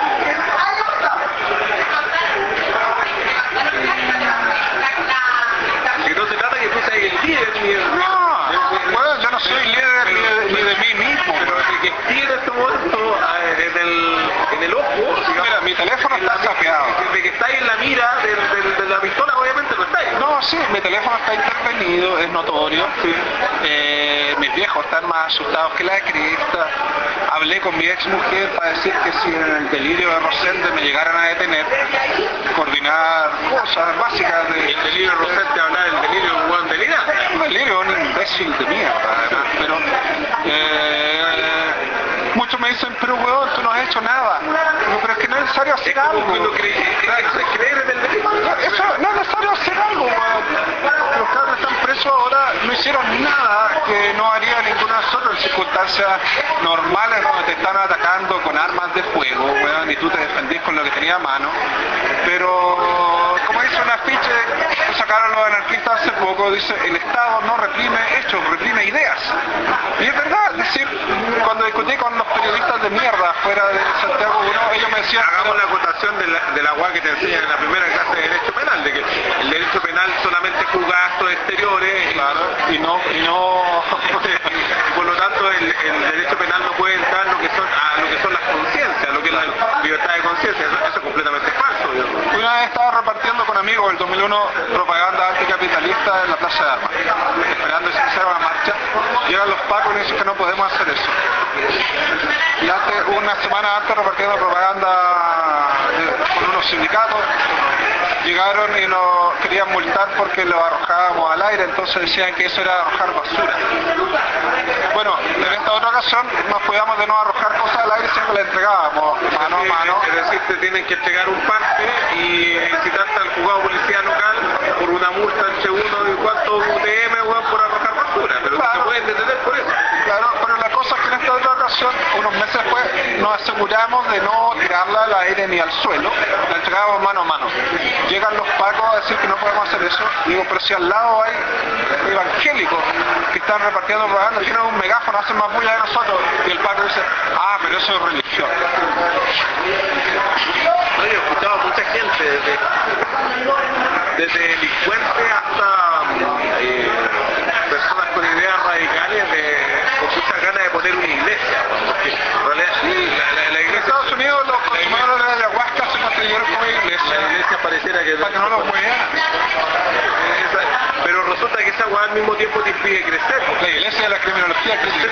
Que no se trata que tú seas el líder ni el... No, bueno, yo no soy líder ni de, ni de mí mismo, pero de que esté en este momento en el, en el ojo, digamos, mira, mi teléfono está sapeado. De que está ahí en la mira de, de, de la pistola, obviamente no está ahí. No, sí, mi teléfono está intervenido, es notorio. Sí. Eh, mis viejos están más asustados que la cresta. Hablé con mi ex mujer para decir que si en el delirio de Rosende me llegaran a detener, coordinar cosas básicas de... El delirio de Rosende, hablar del delirio de un buen delirante. Un delirio, un imbécil de mierda, además. Pero eh, muchos me dicen, pero weón, tú no has hecho nada. No, pero es que no es necesario hacer es algo. Como cre eso es creer en el delito. Eso no es necesario hacer algo, weón. Los cabros están presos ahora, no hicieron nada que no haría ninguna sola en circunstancias normales donde te están atacando con armas de fuego, weón, y tú te defendís con lo que tenías a mano. Pero, como dice un afiche que sacaron los anarquistas hace poco, dice, el Estado no reprime hechos, reprime ideas. Y es verdad, es decir, cuando discutí con los periodistas de mierda fuera de Santiago uno, ellos me me decían, hagamos la acotación de la, de la U A que te enseñan en la primera clase de Derecho Penal, de que el derecho penal solamente juzga actos exteriores, claro, y no, y no y por lo tanto el, el derecho penal no puede entrar lo que son, a lo que son las conciencias, lo que es la libertad de conciencia, eso, eso es completamente falso. Digamos. Una vez estaba repartiendo con amigos el dos mil uno propaganda anticapitalista en la Plaza de Armas, esperando que se hiciera una marcha. Llegan los pacos y dicen que no podemos hacer eso. Y antes, una semana antes, repartiendo propaganda de, con unos sindicatos, llegaron y nos querían multar porque lo arrojábamos al aire, entonces decían que eso era arrojar basura. Bueno, en esta otra ocasión nos cuidamos de no arrojar cosas al aire, sino que le entregábamos mano a mano. Es decir, te tienen que entregar un parte y citarte al juzgado de policía local por una multa entre uno y cuánto U T M, weón, por arrojar basura, pero claro, no te pueden detener por eso. Claro, pero la cosa es que en esta otra ocasión, unos meses después, nos aseguramos de no tirarla al aire ni al suelo, la entregábamos mano a mano. Llegan los pacos a decir que no podemos hacer eso, digo, pero si al lado hay evangélicos que están repartiendo propaganda, tienen un megáfono, hacen más bulla de nosotros, y el paco dice, ah, pero eso es religión. No, yo he escuchado a mucha gente, desde, desde delincuentes hasta eh, personas con ideas radicales de, con muchas ganas de poner una iglesia, porque en realidad la, la, la iglesia... En Estados Unidos los consumidores de ayahuasca se construyeron como iglesia. La iglesia pareciera que... Para que no los muevan. Pero resulta que esa hueá al mismo tiempo te impide crecer. La iglesia de la criminología criminal.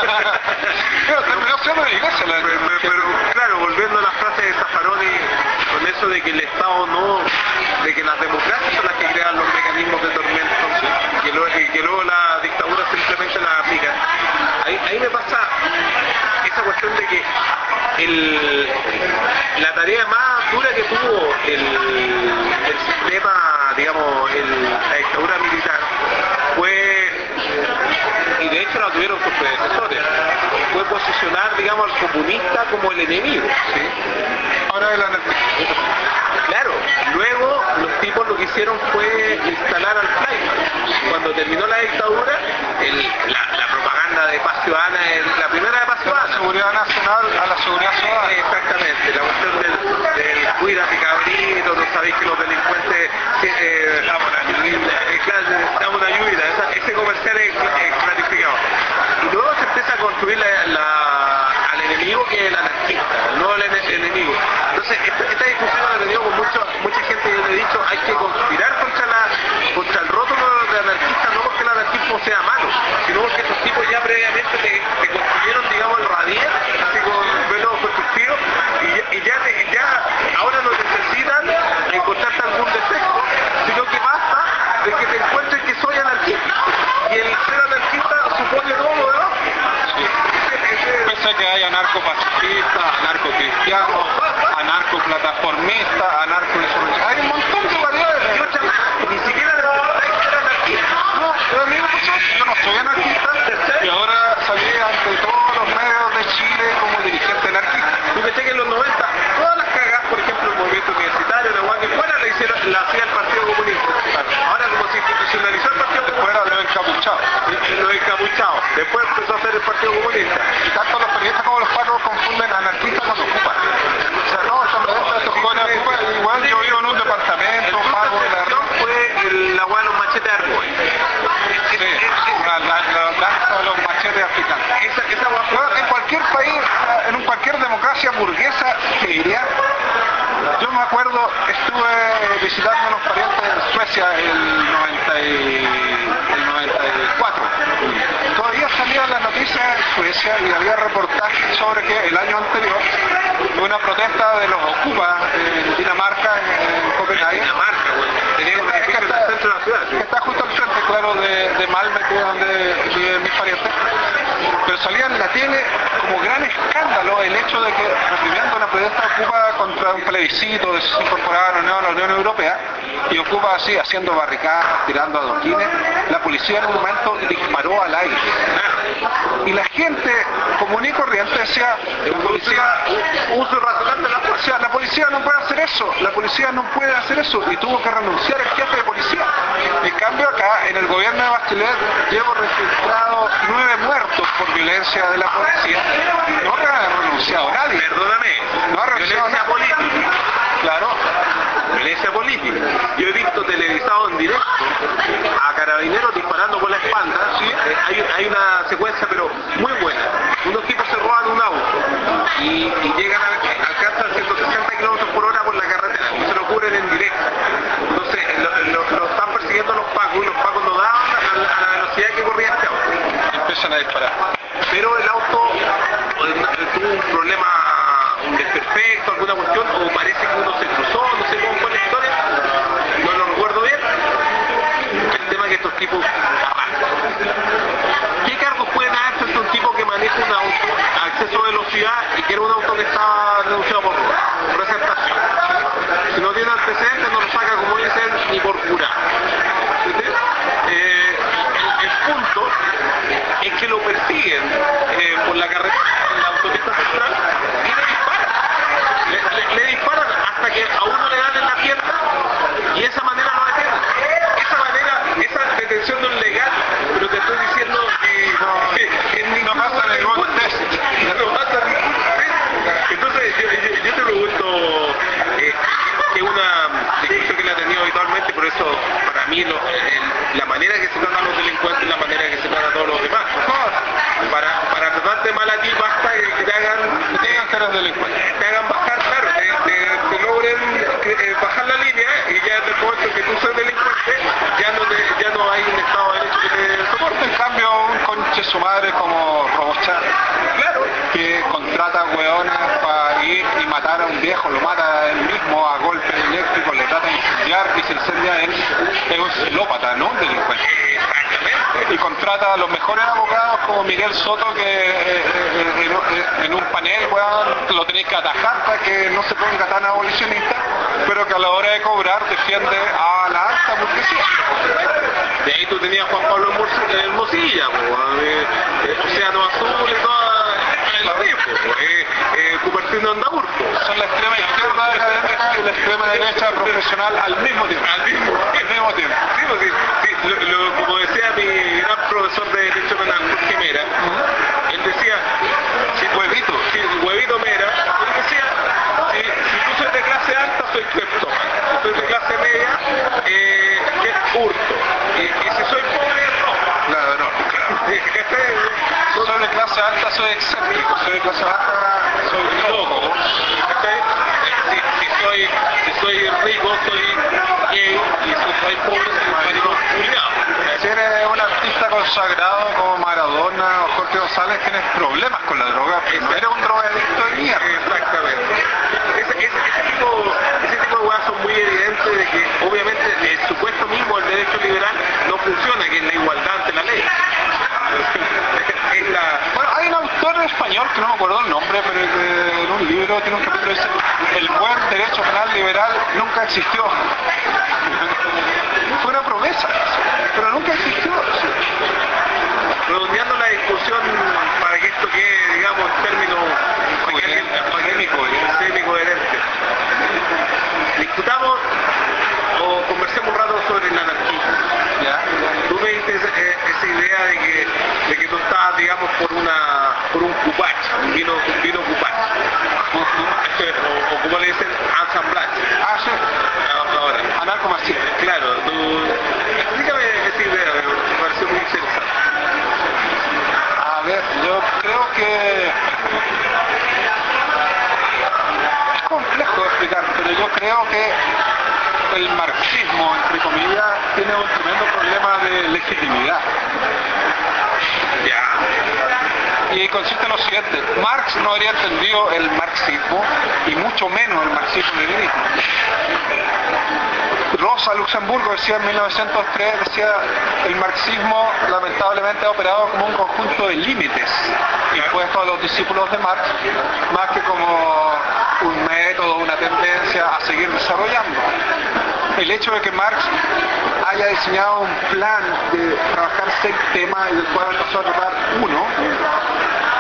Pero terminó siendo la iglesia la pero, pero, pero claro, volviendo a la frase de Zaffaroni, con eso de que el Estado no, de que las democracias son las que crean los mecanismos de tormento, ¿sí? y, que lo, y que luego la dictadura simplemente las aplica. Ahí, ahí me pasa esa cuestión de que el, la tarea más dura que tuvo el, el sistema, digamos, el, la dictadura militar fue, y de hecho la tuvieron sus predecesores, fue posicionar, digamos, al comunista como el enemigo, ¿sí? Ahora el anarquista. Claro, luego los tipos lo que hicieron fue instalar al Flyman. Cuando terminó la dictadura, el, la, la propaganda de paz ciudadana, la primera de paz ciudadana. La seguridad nacional a la seguridad ciudadana. Exactamente, la cuestión del, del cuidas y cabritos, no sabéis que los delincuentes eh, damos una ayuda, damos una ayuda, ese comercial es, es clarificado. Y luego se empieza a construir la, la, al enemigo que es el anarquista, no el, el enemigo. Entonces, esta, esta discusión la he tenido con mucho, mucha gente, yo le he dicho, hay que conspirar contra, la, contra el rótulo de anarquista, no porque el anarquismo sea malo, sino porque estos tipos ya previamente te, te construyeron, digamos, el radier, así con métodos constructivos, y, y ya, te, ya ahora no necesitan encontrarte algún defecto, sino que basta de que te encuentres que soy anarquista, y el ser anarquista supone todo lo demás. Pensé que hay anarcopacifistas, anarcocristianos, anarcoplataformistas, anarcoinsurreccionistas. Hay un montón de variedades. Yo chaval, ni siquiera de ser anarquista. No, pero a mí me pasó, yo no soy anarquista y ahora salí ante todos los medios de Chile como dirigente anarquista. Tú pensé que en los noventa todas las cagas, por ejemplo el movimiento universitario, la que fuera, la, hicieron, la hacía el Partido Comunista. Ahora como se institucionalizó el Partido Comunista. Fuera los encapuchados. Los encapuchados. Después empezó a hacer el Partido Comunista. Y tanto los periodistas como los pacos confunden anarquistas con ocupas. O sea, no, están de estos jóvenes ocupas, igual yo vivo en un departamento, pago de la red. Fue el, la hueá de los machetes de Argoy. Sí, la, la, la danza de los machetes africanos. Esa, esa bueno, en cualquier país, en un, cualquier democracia burguesa, te diría, yo me acuerdo, estuve visitando a unos parientes en Suecia el noventa y cuatro. Todavía salían las noticias en Suecia y había reportajes sobre que el año anterior hubo una protesta de los ocupas en Dinamarca, en, en Copenhague. Dinamarca, bueno, tenía un edificio en el centro de la ciudad. Sí. Que está justo al frente, claro, de, de Malmö, que es donde viven mis parientes. Pero salía en la tele como gran escándalo el hecho de que, reprimiendo una protesta ocupa contra un plebiscito de si se incorporaban o no a la Unión Europea, y ocupa así, haciendo barricadas, tirando adoquines, la policía en un momento disparó al aire. Y la gente, como común y corriente decía, la policía, uso racional de la fuerza. o sea, la policía no puede hacer eso, la policía no puede hacer eso, y tuvo que renunciar el jefe de policía. En cambio acá, en el gobierno de Bachelet, llevo registrado nueve muertos por violencia de la policía. No ha renunciado nadie. Perdóname, No ha renunciado violencia nadie. política. Claro. Violencia política. Yo he visto televisado en directo a carabineros disparando por la espalda. ¿Sí? Eh, hay, hay una secuencia pero muy buena. Unos tipos se roban un auto y, y llegan a, alcanzan ciento sesenta kilómetros por hora por la carretera y se lo cubren en directo. Entonces lo, lo, lo están persiguiendo los pacos y los pacos no daban a la, a la velocidad que corría este auto. Empiezan a disparar. Pero el auto eh, tuvo un problema, un desperfecto, alguna cuestión, o parece que uno se cruzó, no sé cómo fue la historia, no lo recuerdo bien. El tema es que estos tipos arrancan. ¿Qué cargos pueden haber frente a un tipo que maneja un auto a exceso de velocidad y que era un auto que estaba denunciado por presentación? Si no tiene antecedentes no lo saca, como dicen, ni por curar. Eh, el, el punto es que lo persiguen eh, por la carretera, en la autopista central, y le disparan. Le, le, le disparan hasta que a uno le dan en la pierna y de esa manera lo detienen. Esa manera, esa detención no es legal, pero te estoy diciendo que no, que en ningún no pasa ningún test. No pasa ningún test. Entonces yo, yo, yo te pregunto, eh, que es una discusión que la he tenido habitualmente, por eso para mí lo, el, la manera que se tratan a los delincuentes es la manera que se trata a todos los demás. Para, para tratarte mal a ti basta que, que te hagan, Te digan que eres delincuente. te hagan bajar, claro, te, te, te logren eh, bajar la línea y ya desde el momento que tú seas delincuente ya no, te, ya no hay un Estado de Derecho que te soporte. En cambio, un conche su madre como Robochar, Claro, que contrata hueones para ir y matar a un viejo, lo mata él mismo a golpes eléctricos, lo trata de incendiar y se incendia él, es un psicópata, no un delincuente. exactamente. Y contrata a los mejores abogados como Miguel Soto, que eh, eh, en, en un panel, weón, lo tenéis que atajar para que no se ponga tan abolicionista, pero que a la hora de cobrar defiende a la alta burguesía. De ahí tú tenías a Juan Pablo Hermosilla, eh, eh, Océano Azul y toda el mismo, eh, eh, Cupertino Andaurco. Son la extrema izquierda académica y la extrema derecha profesional al mismo tiempo. Al mismo, Al mismo tiempo. Sí, pues, sí, sí, lo, lo, como decía mi gran profesor de Derecho Penal, Jorge Mera, él decía, si huevito, si huevito Mera, él decía, si, si tú soy de clase alta, soy cleptómano, si soy de clase media, eh, que hurto, y, y si soy pobre, robo. Claro, no, claro. Si soy de clase alta, soy excéntrico, soy de clase baja, soy loco. Si, si, soy, si soy rico, soy gay, y si soy pobre, soy marido culiado. Si eres un artista consagrado como Maradona o Jorge González, tienes problemas con la droga, pero no eres un drogadicto de mierda. Exactamente. Ese, ese, ese, tipo, ese tipo de cosas son muy evidentes de que obviamente el supuesto mismo del derecho liberal no funciona, que es la igualdad ante la ley. Es la... Bueno, hay un autor español, que no me acuerdo el nombre, pero que en un libro tiene un capítulo que dice: el buen derecho penal liberal nunca existió. Fue una promesa, pero nunca existió. Redondeando la discusión para que esto quede, digamos, en términos semi-coherentes. Discutamos o conversemos un rato sobre el anarquismo. ¿Ya? Tú me diste esa, esa idea de que, de que tú estabas, digamos, por una por un cupach, un vino, un vino cupach. o, o como le dicen, ensamblage. Ah, sí. Ahora, Anarcomarxista. claro, tú... Explícame esa idea, me pareció muy interesante. A ver, yo creo que es complejo de explicar, pero yo creo que el marxismo, entre comillas, tiene un tremendo problema de legitimidad. Ya. Y consiste en lo siguiente: Marx no habría entendido el marxismo y mucho menos el marxismo-leninismo. Rosa Luxemburgo decía en mil novecientos tres, decía, el marxismo lamentablemente ha operado como un conjunto de límites impuestos a los discípulos de Marx, más que como un método, una tendencia a seguir desarrollando. El hecho de que Marx haya diseñado un plan de trabajar seis temas y del cual empezó a tratar uno, hace total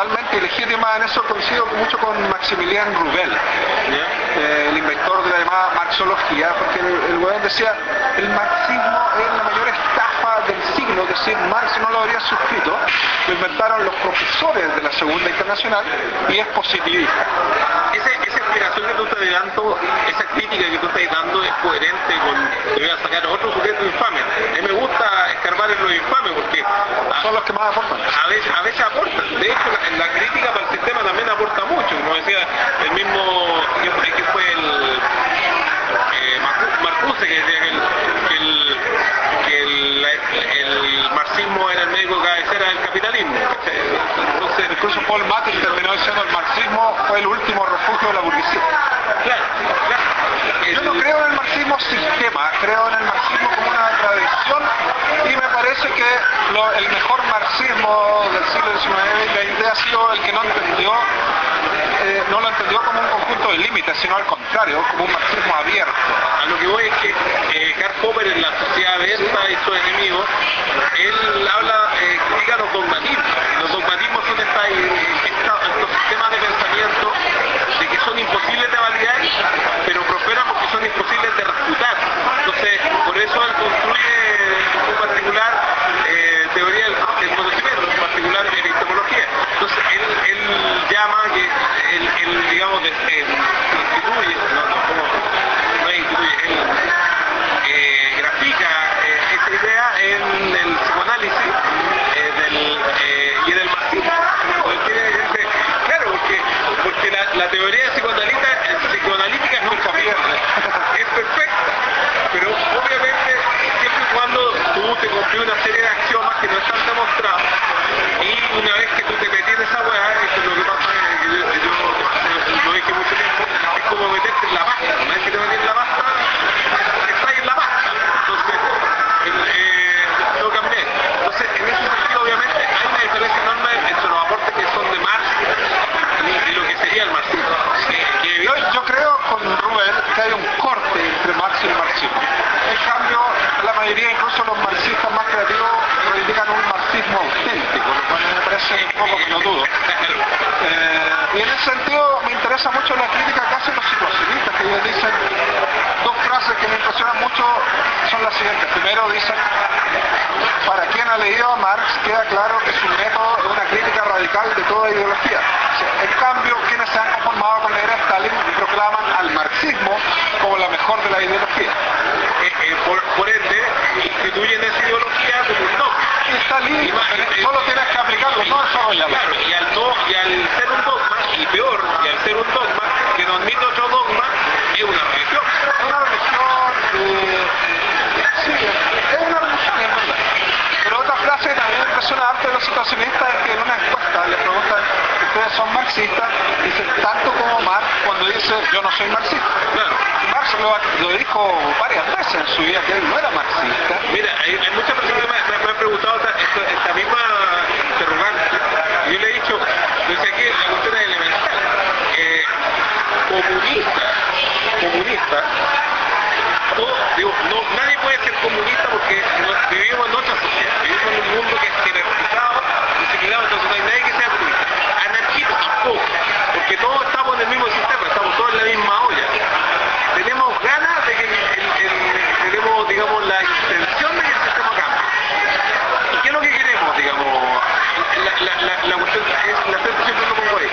totalmente ilegítima. En eso coincido mucho con Maximilian Rubel, eh, el inventor de la llamada marxología, porque el, el weón decía, el marxismo es la mayor estafa del siglo, es decir, Marx no lo habría suscrito, lo inventaron los profesores de la Segunda Internacional y es positivista. Esa, esa explicación que tú estás dando, esa crítica que tú estás dando es coherente con, te voy a sacar otro sujeto infame. A mí me gusta escarbar en los infames porque a, son los que más aportan. A veces, a veces aportan. De hecho, la, la crítica para el sistema también aporta mucho. Como decía el mismo, que fue el eh, Marcuse, que decía que el, que el, que el, el marxismo era el médico de cabecera del capitalismo. Entonces, incluso Paul Matic terminó diciendo el marxismo fue el último refugio de la burguesía. Claro, claro. Yo no creo en el marxismo sistema, creo en el marxismo como una tradición y me parece que lo, el mejor marxismo del siglo diecinueve, la idea ha sido el que no entendió, eh, no lo entendió como un conjunto de límites, sino al contrario, como un marxismo abierto. A lo que voy es que eh, Karl Popper en La Sociedad Abierta y sus enemigos, él habla, eh, critica los dogmatismos. Los dogmatismos son esta, esta, estos sistemas de pensamiento de que son imposibles de validar, pero prosperan porque son imposibles de refutar. Entonces, por eso él construye en particular eh, teoría del, del conocimiento, en particular de epistemología. Entonces, él, él llama que, él, él digamos, de, él, instituye, no, no, como, no instituye, él eh, grafica eh, esa idea en el psicoanálisis eh, del, eh, y en el marxismo. Porque, claro, porque, porque la, la teoría psicoanalítica, psicoanalítica nunca pierde, es perfecta, pero obviamente siempre y cuando tú te cumplís una serie de axiomas que no están demostrados y una vez que tú te metes en esa weá, esto es lo que pasa, que yo, yo lo dije mucho tiempo, es como meterte en la pasta. Una vez que te metes en la pasta, estás en la pasta, entonces eh, no cambié. Entonces en ese sentido obviamente hay una diferencia enorme entre los aportes que son de Marx y, y lo que sería el marxismo. Que, que yo, yo creo con Rubén que hay un corte entre Marx y el marxismo. En cambio, la mayoría, incluso los marxistas más creativos, reivindican un marxismo auténtico, lo cual me parece un poco pelotudo. Eh, y en ese sentido me interesa mucho la crítica que hacen los situacionistas, que ellos dicen dos frases que me impresionan mucho, son las siguientes. Primero dicen, para quien ha leído a Marx queda claro que su método es una crítica radical de toda ideología. En cambio, quienes se han conformado con leer a Stalin proclaman al marxismo como la mejor de la ideología. Eh, eh, por, por ende, instituyen esa ideología como un dogma. Stalin, y, y, solo tienes que aplicarlo, no desarrollarlo. Claro, y al, no, y al ser un dogma, y peor, y al ser un dogma que no admite otro dogma, es una religión. Es una religión, eh, sí, es una religión, es verdad. Pero otra frase que también impresiona harto de los situacionistas es que en una encuesta le preguntan, ¿ustedes son marxistas? Dicen, tanto como Marx cuando dice, yo no soy marxista. Claro. Y Marx lo, lo dijo varias veces en su vida que él no era marxista. Mira, hay, hay muchas personas que me, me, me han preguntado esta, esta, esta misma interrogante. Yo le he dicho, desde aquí la cuestión es elemental. Eh, comunista, comunista, todo, digo, no, nadie puede ser comunista porque no, vivimos en otra sociedad, vivimos en un mundo que es jerarquizado, disciplinado, entonces no hay nadie que sea comunista. Anarquista tampoco, porque todos estamos en el mismo sistema, estamos todos en la misma olla. Tenemos ganas de que el, el, el, tenemos, digamos, la intención de que el sistema cambie. ¿Y qué es lo que queremos, digamos? La, la, la, la cuestión es, la gente siempre lo pongo ahí.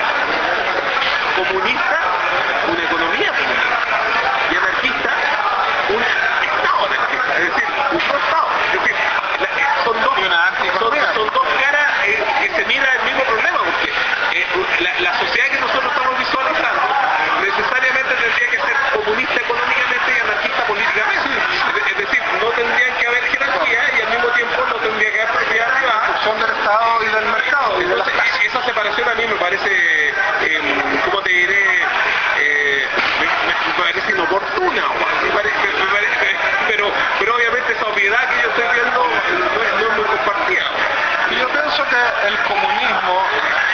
Comunista, una economía comunista. Y anarquista, un Estado anarquista. Es decir, un Estado. Es decir, la, son, dos, son, son dos caras eh, que se mira el mismo problema, porque eh, la, la sociedad que nosotros estamos visualizando necesariamente tendría que ser comunista económicamente y anarquista políticamente. Es, es decir, no tendrían que haber jerarquía y al mismo tiempo no tendría que haber propiedad privada. Son del Estado y del mercado. Y de Entonces, las esa separación a mí me parece, eh, ¿cómo te diré? Eh, me, me, me parece inoportuna, me parece, me parece, pero, pero obviamente esa obviedad que yo estoy viendo no es, no es muy compartida. Y yo pienso que el comunismo,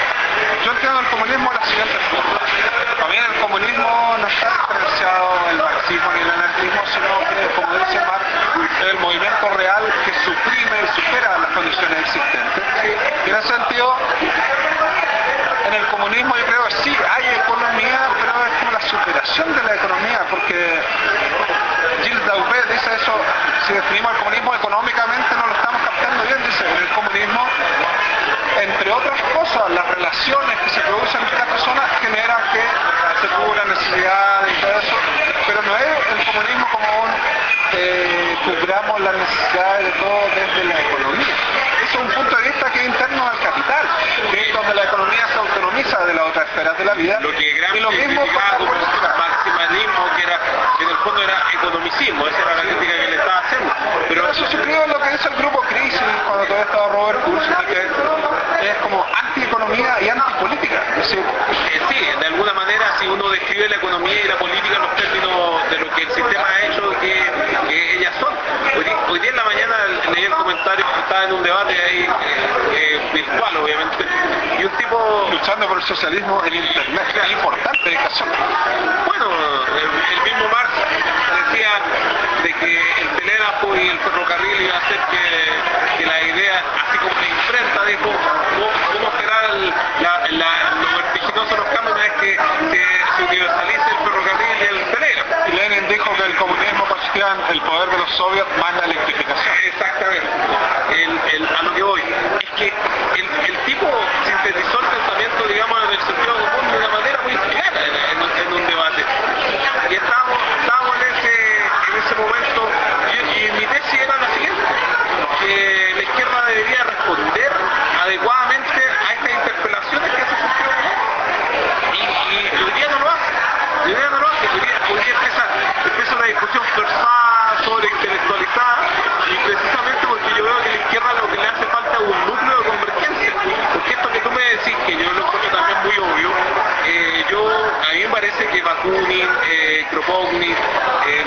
yo entiendo el comunismo de la siguiente forma. También el comunismo no está diferenciado del marxismo ni del anarquismo, sino que, como dice Marx, es el movimiento real que suprime y supera las condiciones existentes. Y en ese sentido, comunismo yo creo que sí, hay economía, pero es como la superación de la economía, porque Gilles Daubé dice eso, si definimos el comunismo económicamente no lo estamos captando bien, dice, en el comunismo, entre otras cosas, las relaciones que se producen entre las personas generan que se cubra necesidades y todo eso, pero no es el comunismo como un eh, cubramos las necesidades de todo desde la economía. Eso es un punto de vista que es interno al capital, que es donde la economía se autonomiza de las otras esferas de la vida. Lo que Gramsci y lo mismo con la como política. maximalismo, que era, que en el fondo era economicismo, esa era la crítica que le estaba haciendo. Pero Pero eso se cree en lo que dice el grupo Crisis, cuando todavía estaba Robert Kurz, que es como antieconomía y antipolítica. Es decir, eh, sí, de alguna manera, si uno describe la economía y la política en los términos de lo que el sistema ha hecho que, que ellas son. Hoy día, hoy día en la mañana leí el comentario, estaba en un debate ahí eh, eh, virtual, obviamente, y un tipo luchando por el socialismo en Internet, es importante dedicación. Bueno, el, el mismo Marx decía de que el telégrafo y el ferrocarril iba a hacer que, que la idea, así como la imprenta, dijo, cómo, cómo será el, la, la, lo vertiginoso de los cambios una vez que se, se universalice el ferrocarril y el telégrafo. Y Lenin dijo que el comunismo consistía en el poder de los soviets más la electrificación. Exactamente. El, el, a lo que voy es que el, el tipo sintetizó el pensamiento, digamos, en el sentido común de una manera muy clara en, en, en un debate. Y estábamos, estábamos en, ese, en ese momento, y, y mi tesis era la siguiente, que la izquierda debería responder adecuadamente a estas interpelaciones que hace el sentido común. Y, y hoy día no lo hace. Hoy día no lo hace. Hoy día, hoy día empieza, empieza una discusión forzada, sobre intelectualizada, y precisamente porque yo veo que a la izquierda lo que le hace falta es un núcleo de convergencia. Porque esto que tú me decís, que yo lo encuentro también muy obvio, eh, yo, a mí me parece que Bakunin, eh, Kropotkin, eh,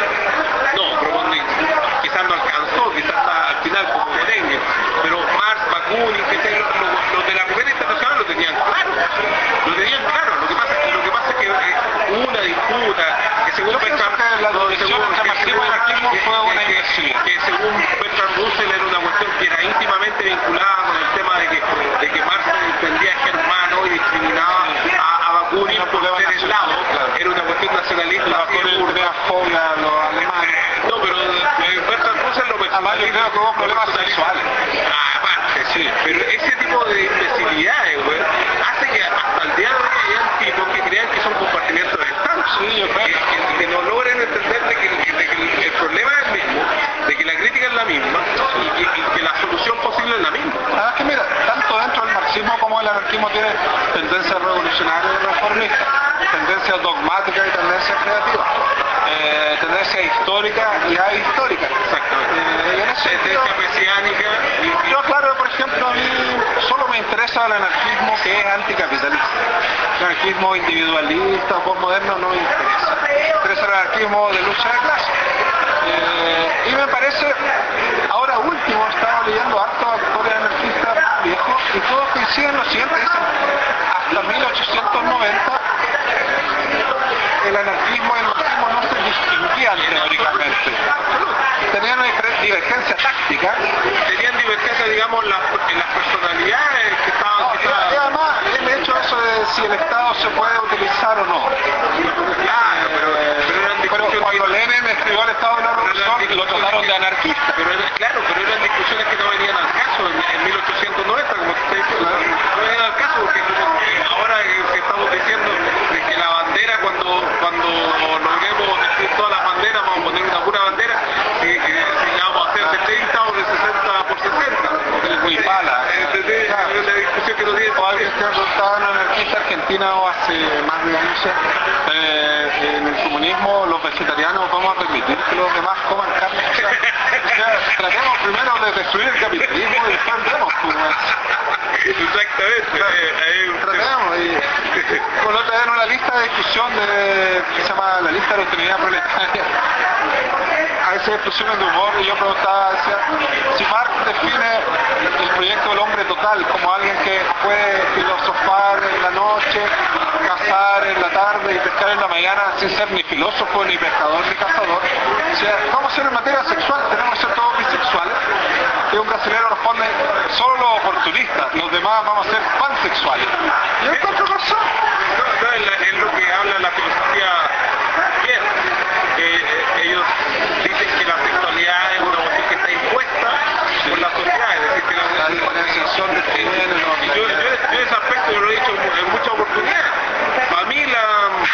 no, Kropotkin quizás no alcanzó, quizás está al final como Lenin, pero Marx, Bakunin, que los lo, lo de la primera internacional lo tenían claro, lo tenían claro. Lo que pasa, lo que pasa es que eh, hubo una disputa que según Bertrand, que la división entre marxismo y anarquismo fue una imbecilidad. Que según Bertrand Russell era una cuestión que era íntimamente vinculada con el tema de que, de que Marx entendía germano y discriminaba a, a Bakunin no, por ser eslavo, claro. Era una cuestión nacionalista. Y Bakunin tenía fobia a los alemanes. No, pero eh, Bertrand Russell lo Además yo creo que hubo problemas sexuales. Ah, aparte, sí. Pero ese tipo de imbecilidades, güey, hace que hasta el día de hoy hayan tipos que crean que son compartimientos de Estado. Sí, yo creo. Que, que, que no logren entender de que, de que el, el problema es el mismo, de que la crítica es la misma y que, y que la solución posible es la misma. Además que mira, tanto dentro del marxismo como el anarquismo tiene tendencias revolucionarias y reformistas, tendencias dogmáticas y tendencias creativas, eh, tendencias históricas y ahistóricas. Exactamente. Eh, y en ese sentido, Tendencia mesiánica. Y, yo claro, por ejemplo, a mí solo me interesa el anarquismo que es anticapitalista. El anarquismo individualista, postmoderno, no me interesa. Me interesa el anarquismo de lucha de clases. Eh, y me parece, ahora último, estaba leyendo harto autores anarquistas viejos y todos coinciden en lo siguiente, dicen, hasta mil ochocientos noventa el anarquismo y el marxismo no se distinguían teóricamente. Tenían una divergencia táctica. Tenían divergencia, digamos, las, en las personalidades que estaban... No, que y, estaban... y además el hecho eso de si el Estado se puede utilizar o no. Claro, pero, pero eran Pero discusiones... cuando Lenin escribió el Estado de la Revolución, lo trataron de anarquista. Pero era, claro, pero eran discusiones que no venían al caso en, en mil ochocientos noventa, como se está diciendo. No venían al caso porque como que ahora que estamos diciendo de que la bandera, cuando, cuando logremos decir todas las banderas, vamos a poner una pura bandera, si, si la vamos a hacer de treinta o de sesenta por sesenta. El Huipala. Es una discusión que no tiene... O alguien que estaba en anarquista argentina o hace más de once, eh, en el comunismo los vegetarianos vamos a permitir que los demás coman carne. O sea, o sea tratemos primero de destruir el capitalismo y después vemos cómo es. Exactamente. Ahí, Tratemos y bueno, otra vez en una lista de discusión de, que se llama la lista de la autonomía proletaria. A veces expresiones de humor y yo preguntaba, decía, si Marx define el proyecto del hombre total como alguien que puede filosofar en la noche, cazar en la tarde y pescar en la mañana sin ser ni filósofo, ni pescador, ni cazador, o sea, vamos a ser en materia sexual, tenemos que ser todos bisexuales. Y un brasileño responde, solo los oportunistas, los demás vamos a ser pansexuales. Y yo encuentro razón. No, no, es, la- es lo que habla la filosofía queer. Que eh, ellos dicen que la sexualidad es una cuestión que está impuesta por la sociedad, es decir, que la, La diferenciación de género, y yo, yo, yo ese aspecto yo lo he dicho en muchas oportunidades. Para mí la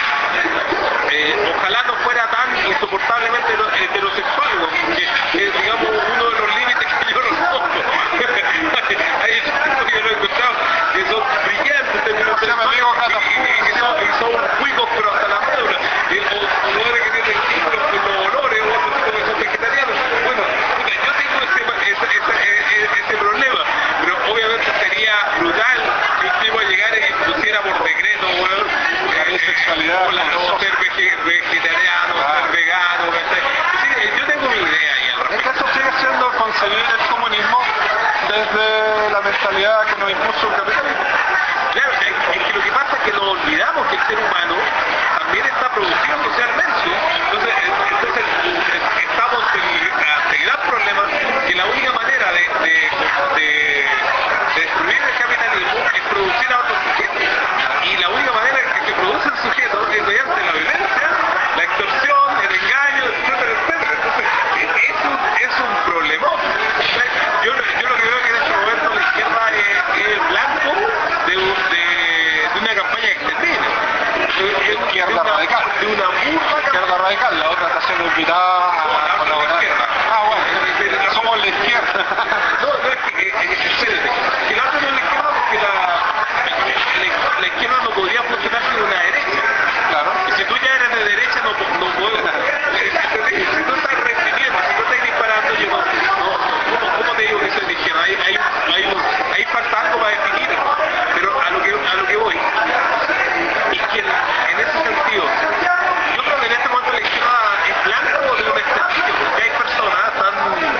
eh, ojalá no fuera tan insoportablemente hero- heterosexual, ¿no? Porque es, digamos, uno de los límites que yo reconozco. Hay chicos que yo lo he encontrado que son brillantes, términos Se llama amigo Cata. y, y, y son, y son cuicos pero hasta la médula. Y, o jugadores que tienen títulos con los olores, o otros tipos que son vegetarianos. Bueno, puta, yo tengo ese, ese, ese, ese, ese problema, pero obviamente sería brutal que un tipo llegara y pusiera por decreto, weón, La eh, bisexualidad hola, no, forzosa. ser vege- vegetariano, Ah. ser vegano, ¿cachai? Sí, yo tengo mi idea ahí al Es que respecto. eso sigue siendo concebir el comunismo desde la mentalidad que nos impuso el capitalismo. Claro, es, es que lo que pasa es que nos olvidamos que el ser humano también está producido socialmente. Entonces, eh, entonces eh, estamos en- ante el gran problema que la única manera de, de, de, de destruir el capitalismo es producir a otros sujetos. Y la única manera en que se produce el sujeto es mediante la violencia, la extorsión, el engaño, etcétera, etcétera. Entonces, eh, es un, es un problemón. Yo, yo lo que veo que en este momento la izquierda es, es el blanco de, un- de, de una campaña extendida. Izquierda radical. De una burda Izquierda radical, la otra está siendo invitada a colaborar. Ah, bueno, somos la izquierda. No, no, es que, eh, eh, espérate, que la otra no es la izquierda porque la, la, la izquierda no podría funcionar sin una derecha. Claro. Y si tú ya eres de derecha, no, no puedes. Si tú estás reprimiendo, si tú estás disparando, yo no, no, ¿cómo, cómo te digo que soy de izquierda? Ahí, ahí, ahí, ahí falta algo para definir. Pero a lo que, a lo que voy, es que en ese sentido, yo creo que en este momento la izquierda es blanco de un exterminio, porque hay personas tan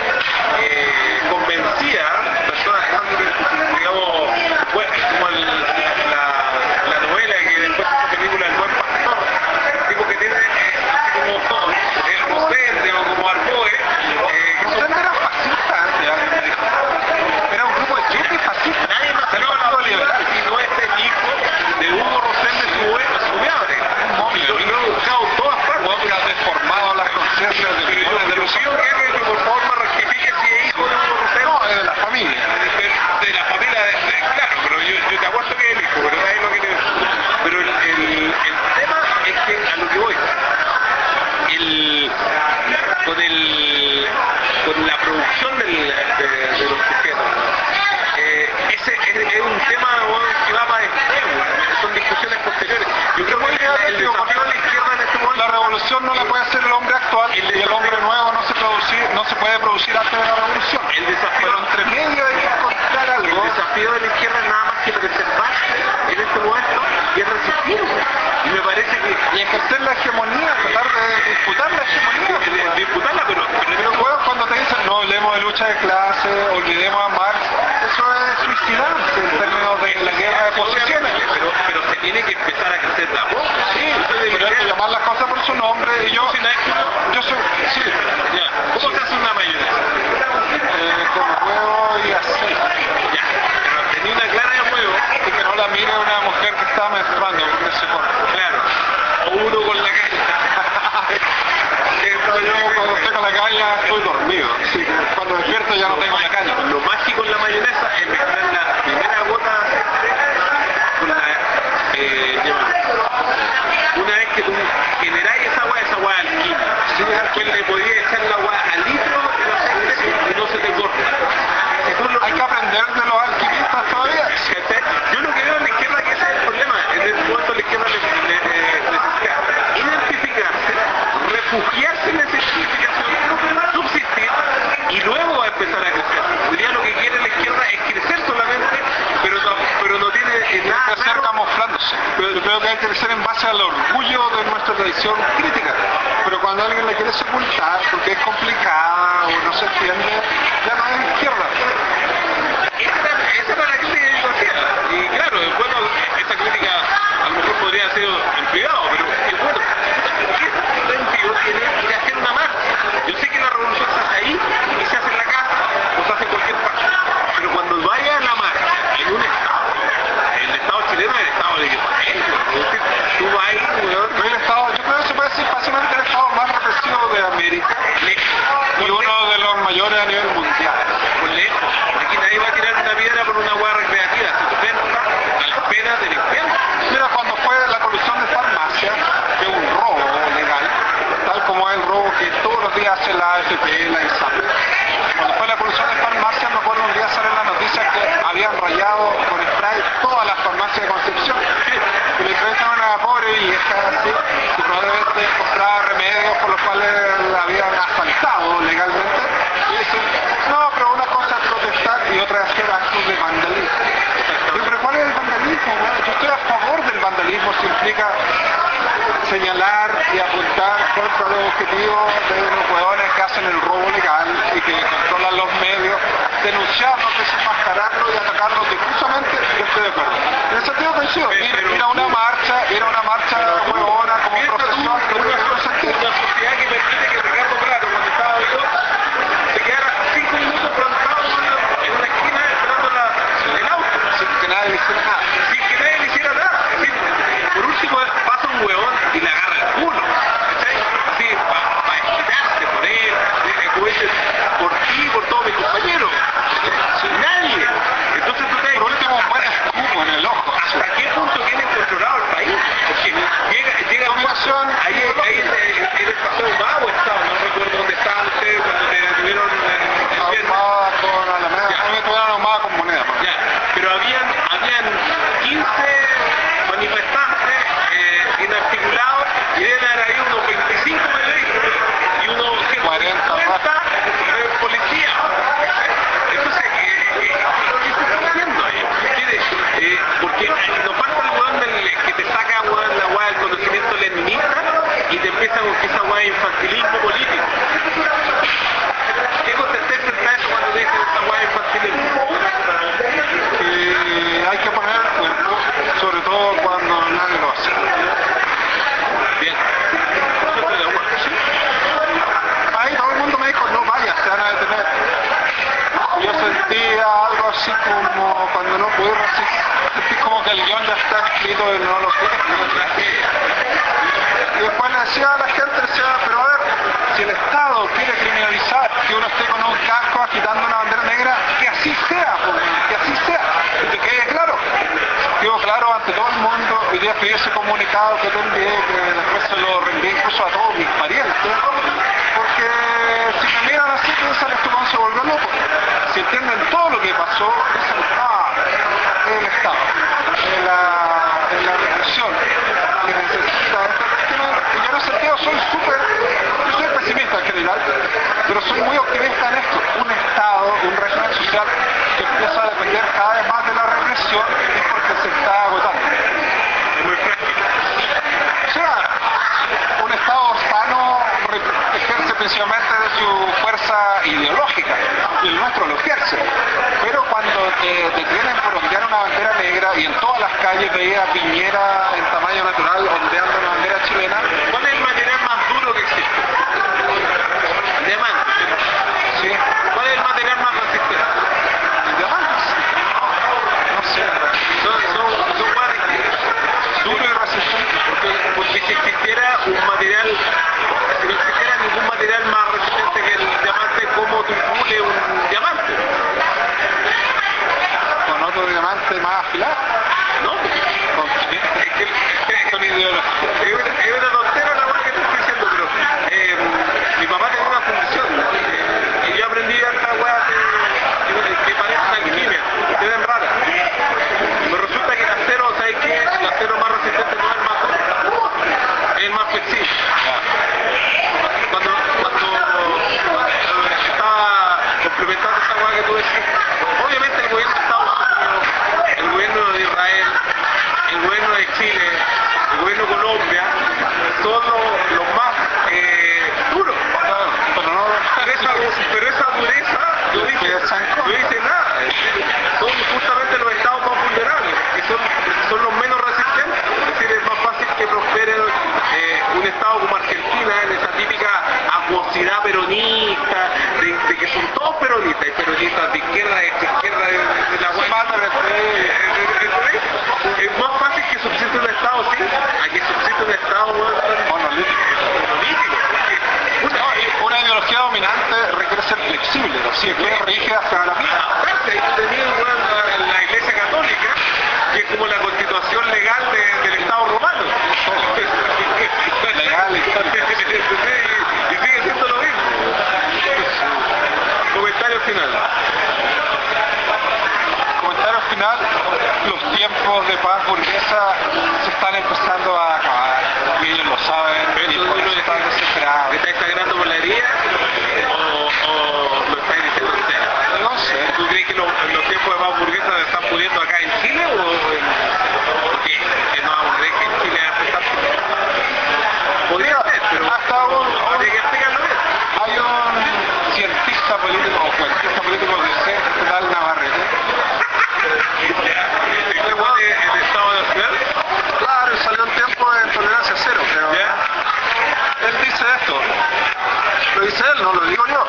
eh, convencidas, personas tan, digamos, bueno, como el, la, la novela que después hizo película El Buen Pastor, tipo que tiene eh, así como el Rosende o como Arboe, eh, que son Usted era fascista antes, alguien me dijo. Era un grupo de gente fascista. nadie más salió a la libertad sino este hijo de Hugo Rosende, su su madre. Y lo, y lo he buscado en todas partes. Como que ha deformado las conciencias de Pero yo, millones de yo los pido que, que por favor me rectifique si es hijo de Hugo Rosende. No, es de la familia. De, de la familia, de, de- claro, pero yo, yo te apuesto que es el hijo, pero nadie lo quiere decir. Pero el, el, el tema es que a lo que voy, el, con, el, con la producción del, de, de los sujetos, eh, ese es, es un tema bueno, que va para después, bueno, son discusiones posteriores. Yo creo que el, el desafío de la izquierda en este momento... La revolución no la puede hacer el hombre actual y el hombre nuevo no se, producir, no se puede producir antes de la revolución. El desafío, Pero entre medio hay que encontrar el algo. desafío de la izquierda es nada más que preservarse en este momento y es resistir. Y me parece que Y ejercer la hegemonía, tratar de disputar la hegemonía. de, de disputarla, pero, pero, Pero luego cuando te dicen no hablemos de lucha de clase, olvidemos a Marx, eso es suicidarse en términos de la guerra de posiciones. pero, pero se tiene que empezar a crecer de a poco. Sí, Entonces, pero hay que llamar las cosas por su nombre y yo, si no es que- yo soy, sí, ya, ¿cómo se hace una mayonesa? eh, con huevo y aceite. Ya, pero tenía una clara de huevo, Y que no la mire una mujer que está menstruando porque se corta. claro, o uno con la caña. Pero yo cuando estoy con la caña estoy dormido. Sí, cuando despierto ya no tengo la caña. Lo mágico en la mayonesa es mezclar la primera gota de aceite con la... Eh, una vez que tú generáis esa agua, esa agua alquímica. Sí, Después le podías echar el agua al litro de aceite y no se te corta. Si tú lo- Hay que aprender de los alquimistas todavía. ¿cachai? Yo lo que veo en la izquierda que ese es el problema. En este momento la izquierda le- le- le- necesita identificarse, refugiarse en esa identificación, subsistir y luego va a empezar a crecer. Hoy día lo que quiere la izquierda es crecer solamente, pero no, pero no tiene eh, nada Crecer claro. camuflándose. Pero yo creo que hay que crecer en base al orgullo de nuestra tradición crítica. Pero cuando alguien la quiere sepultar porque es complicada o no se entiende, ya no es izquierda. Esa, esa era la crítica que yo hacía. Y claro, bueno, esa crítica a lo mejor podría haber sido en privado, pero es bueno. ¿Qué sentido tiene ir a hacer una marcha? Yo sé que la revolución se hace ahí y se hace en la casa o se hace en cualquier parte. Pero cuando va Tela y Zap. Cuando fue la evolución de farmacia, me acuerdo un día salió en la noticia que habían rayado con spray todas las farmacias de Concepción. Y le entrevistan a una pobre vieja así, que probablemente compraba remedios por los cuales la habían asaltado legalmente. Y dice, no, pero una cosa es protestar y otra es hacer actos de vandalismo. Sí, pero ¿cuál es el vandalismo? Bueno, yo estoy a favor del vandalismo si implica señalar y apuntar contra los objetivos de los hueones que hacen el robo legal y que controlan los medios, denunciarlos, desenmascararlos y atacarlos difusamente. Yo estoy de acuerdo. En ese sentido coincido. Ir, ir a una marcha, ir a una marcha hueona como procesión, no tiene ningún sentido. Una sociedad que permite que Ricardo Prato, cuando estaba vivo, se quedara cinco minutos plantado en una esquina esperando la, el auto. Sin que nadie le hiciera nada. Sin que nadie le hiciera nada. Es decir, por último pasa un huevón y le agarra el culo. ¿Cachai? Así, para pa esquitarse por él, como dices, por ti y por todos mis compañeros. Sin nadie. Entonces tú te Por último, un buen escupo en el ojo. ¿hasta qué punto tienen controlado el país? Porque llega, llega un Dominación. ahí, ahí en el paseo Mago estaba, no recuerdo dónde estaban ustedes cuando te detuvieron en el viernes. Ahumada con alameda. A mí me tuvieron ahumada con moneda. Man. Ya, pero habían, habían quince manifestantes eh, inarticulados y deben haber habido unos veinticinco periodistas y unos cuarenta eh, policías. Entonces, eh, eh, ¿qué se está haciendo ahí? ¿Entiendes? Eh, porque nos falta el weón del, que te saca weón, la weá del conocimiento leninista y te empieza con esa weá de infantilismo político. ¿Qué consistencia está eso cuando te dicen esa weá de infantilismo? Que hay que poner el cuerpo, sobre todo cuando nadie lo hace. Bien. Yo estoy de acuerdo. ¿Sí? Ahí todo el mundo me dijo, no vayas, te van a detener. Yo sentía algo así como cuando no pude resistir, sentí como que el guión ya está escrito y no lo pude escribir. Y después le decía a la gente, decía, pero a ver, si el Estado quiere criminalizar que uno esté con un casco agitando una bandera negra, que así sea, pues, que así sea, que te quede claro. Quedó claro ante todo el mundo. Hoy día escribí ese comunicado que te envié, que después se lo reenvié incluso a todos mis parientes, porque si me miran así piensan esto cuando se volvió loco. Si entienden todo lo que pasó, dicen, ah, el Estado, es la, es la represión que necesita esta cuestión. Y yo en ese sentido soy súper, yo soy pesimista en general, pero soy muy optimista en esto. Un Estado, un régimen social que empieza a depender cada vez más de la represión es porque se está agotando. Es muy frágil. O sea, un Estado sano ejerce principalmente de su fuerza ideológica, y el nuestro lo ejerce. Pero cuando te detienen por ondear una bandera negra y en todas las calles veía Piñera en tamaño natural ondeando una bandera chilena, ¿Cuál es el material más duro que existe? Diamante. ¿sí? ¿Cuál es el material más resistente? Diamantes. No sé, Son, son, son más distintos. duro y resistente. Porque, porque si existiera un material, si no existiera ningún material más resistente que el diamante, ¿cómo tú pules un diamante? Con otro diamante más afilado. ¿No? ¿Con qué? Es que, es que, Con ideología. es una, es una tontera la cosa que te estoy diciendo, pero eh, mi papá tenía una fundición eh, y yo aprendí a esta weá que, que parece una alquimia, se ven raras. Me resulta que el acero, ¿sabes qué? El acero más resistente no es el más duro, es el más flexible. Cuando, cuando eh, estaba complementando esa weá que tú decís, obviamente el gobierno de Estados Unidos, el gobierno de Israel, el gobierno de Chile, el gobierno de Colombia, son los, los más eh, duros. Claro, pero no. Pero esa, pero esa dureza no dice, no dice nada. Son justamente los estados más vulnerables y son, son los menos resistentes. Es decir, es más fácil que prospere eh, un estado como Argentina en esa típica acuosidad peronista, de, de que son todos peronistas, hay peronistas de izquierda, de izquierda, de, de la web. Es más fácil que subsista un estado así, a que subsista un estado Monolítico. monolítico. Porque No, una ideología dominante requiere ser flexible, ¿no? Si es que es rígida hasta la vida. adaptarse, ahí tú tenías la, la iglesia católica, que es como la constitución legal de, del Estado romano. Legal, histórica. Sí, y sigue siendo lo mismo. cosas se están empezando a acabar y ellos lo saben Pero y eso por tú eso lo están desesperados. ¿Estáis sangrando por la herida o, o lo estáis diciendo en serio? No sé. ¿Tú crees que los, los tiempos de más hamburguesas se están muriendo acá en Chile o en, porque que no hamburguesas que en Chile va a empezar? Podría Mira, ser, pero hasta un- un- habría que explicarlo bien. Hay un cientista político o cuentista político que sé, que tal Navarrete. ¿Este fue el Estado Nacional? Claro, y salió un tiempo en tolerancia cero, pero ¿Ya? él dice esto. Lo dice él, no lo digo yo.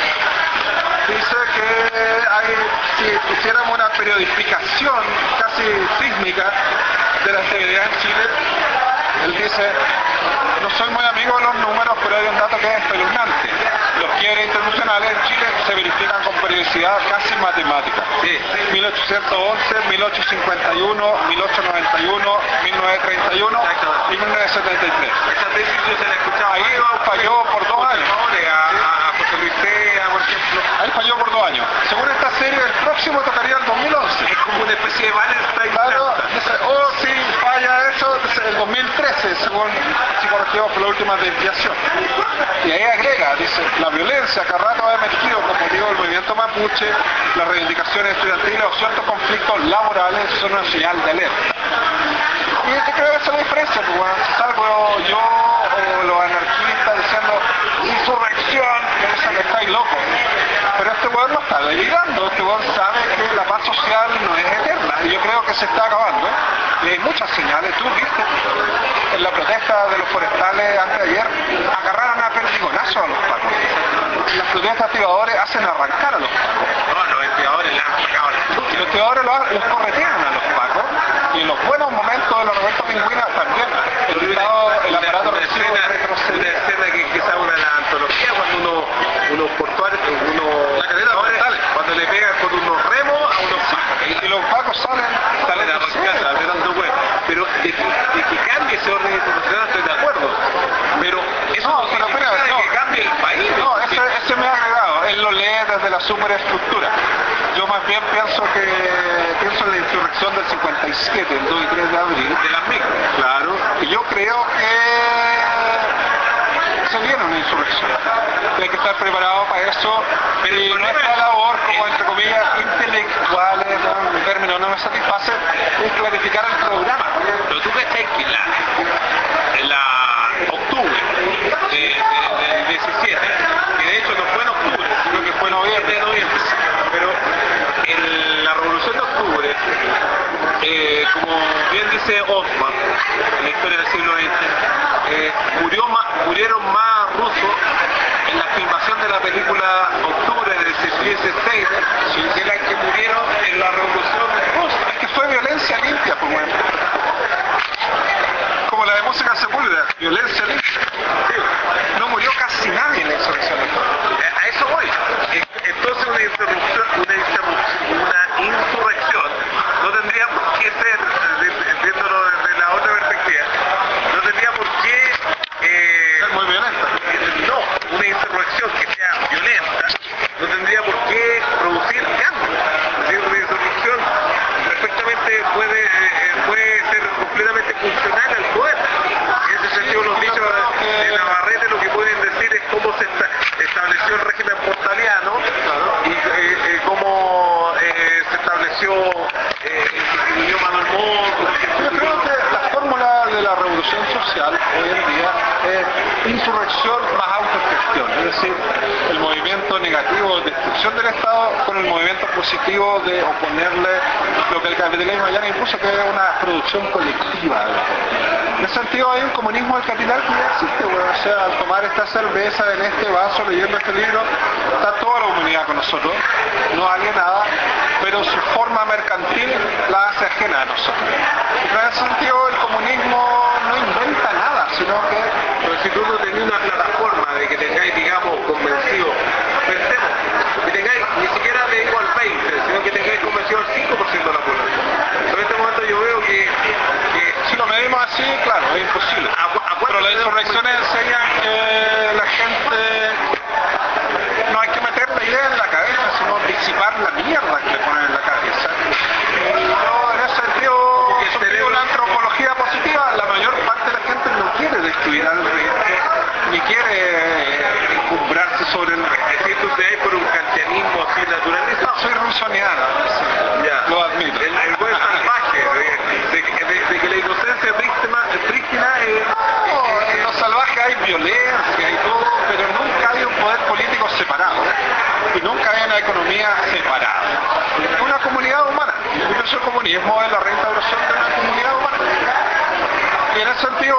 ¿Ya? Dice que hay, si hiciéramos una periodificación casi sísmica de la actividad en Chile, él dice, no soy muy amigo de los números, pero hay un dato que es espeluznante. Los quiebres internacionales en Chile se verifican con periodicidad casi matemática. Sí. mil ochocientos once, mil ochocientos cincuenta y uno, mil ochocientos noventa y uno, mil novecientos treinta y uno Exactamente. y mil novecientos setenta y tres. Esa tesis yo se la escuchaba Ahí falló por dos años. a, a, a José Luis Cea, por ejemplo. Ahí falló por dos años. Según esta serie, el próximo tocaría el dos mil once. Es como una especie de Wallenstein. Claro, dice, oh, si falla eso, dice, el dos mil trece, según si corregimos por la última desviación. Y ahí agrega, dice, la violencia que a rato ha emergido con motivo del movimiento mapuche, las reivindicaciones estudiantiles o ciertos conflictos laborales son una señal de alerta. Y yo creo que esa es la diferencia, pues bueno, si salgo yo o los anarquistas diciendo insurrección, que dicen, estáis locos. Pero este weón no está delirando, este weón sabe que la paz social no es eterna, y yo creo que se está acabando. Y hay muchas señales, tú viste, en la protesta de los forestales antes de ayer, agarraron a perdigonazo a los pacos. Las protestas activadores hacen arrancar a los pacos. No, los investigadores le han sacado la chucha. Y los activadores los, los corretean a los pacos, y en los buenos momentos de la revuelta pingüina también, el, estado, el aparato una represivo escena, una retrocede. escena que quizá una de las antologías cuando uno, unos portuarios, uno, La cadena portales. cuando le pegan con unos remos a unos pacos. Y, y los pacos salen, Salen a arrancar, apretando huevos. Pero de que, de que cambie ese orden institucional estoy de acuerdo. Pero eso No, no, pero significa espera, de no. que cambie el país. No, ese, ese me ha agregado, él lo lee desde la superestructura. Yo más bien pienso que pienso en la insurrección del cincuenta y siete, el dos y tres de abril. De las micros. Claro, y yo creo que se viene una insurrección. Y hay que estar preparado para eso. Pero el y problema nuestra es- labor, como entre comillas, intelectuales, ¿no? El término no me satisface, es clarificar el programa. Pero tú cachai que la, en la octubre de, de- del diecisiete, que de hecho no fue en octubre, sino que fue en noviembre de noviembre, pero en la revolución de octubre, eh, como bien dice Osman, en la historia del siglo veinte, eh, murió más, murieron más rusos en la filmación de la película Octubre del dieciséis que las que murieron en la revolución rusa. Es que fue violencia limpia, pues bueno. Como la de música Sepúlveda, violencia limpia. No murió casi nadie en la insurrección. A eso voy. Entonces una insurrección, una insurrección, una insurrección no tendría por qué ser, viéndolo desde la otra perspectiva, no tendría por qué eh, Es muy violenta. no, una insurrección que sea violenta no tendría por qué producir cambios. Es decir, una insurrección perfectamente puede, eh, puede ser completamente funcional al poder. En ese sentido los dichos de Navarrete lo que pueden decir es cómo se esta- estableció el régimen portaliano y eh, eh, cómo eh, se estableció, eh, instituyó Manuel Montt. Yo creo que la fórmula de la revolución social hoy en día es insurrección más autogestión, es decir, el movimiento negativo de destrucción del Estado con el movimiento positivo de oponerle lo que el capitalismo ya no impuso, que es una producción colectiva. En ese sentido hay un comunismo del capital que ya existe, bueno, o sea, al tomar esta cerveza en este vaso, leyendo este libro, está toda la humanidad con nosotros, no alienada, pero su forma mercantil la hace ajena a nosotros. Y en ese sentido el comunismo no inventa nada, sino que Pero si tú no tenés una plataforma de que tengáis, digamos, convencido, pensemos, que tengáis, ni siquiera le digo al veinte, sino que tengáis convencido al cinco por ciento de la población. En este momento yo veo que, que si lo medimos así, claro, es imposible. ¿A cu- a cuánto Pero las tenemos insurrecciones enseñan que la gente no hay que meter la idea en la cabeza, sino disipar la mierda que le ponen en la cabeza. Y yo en ese sentido que el suscribo cerebro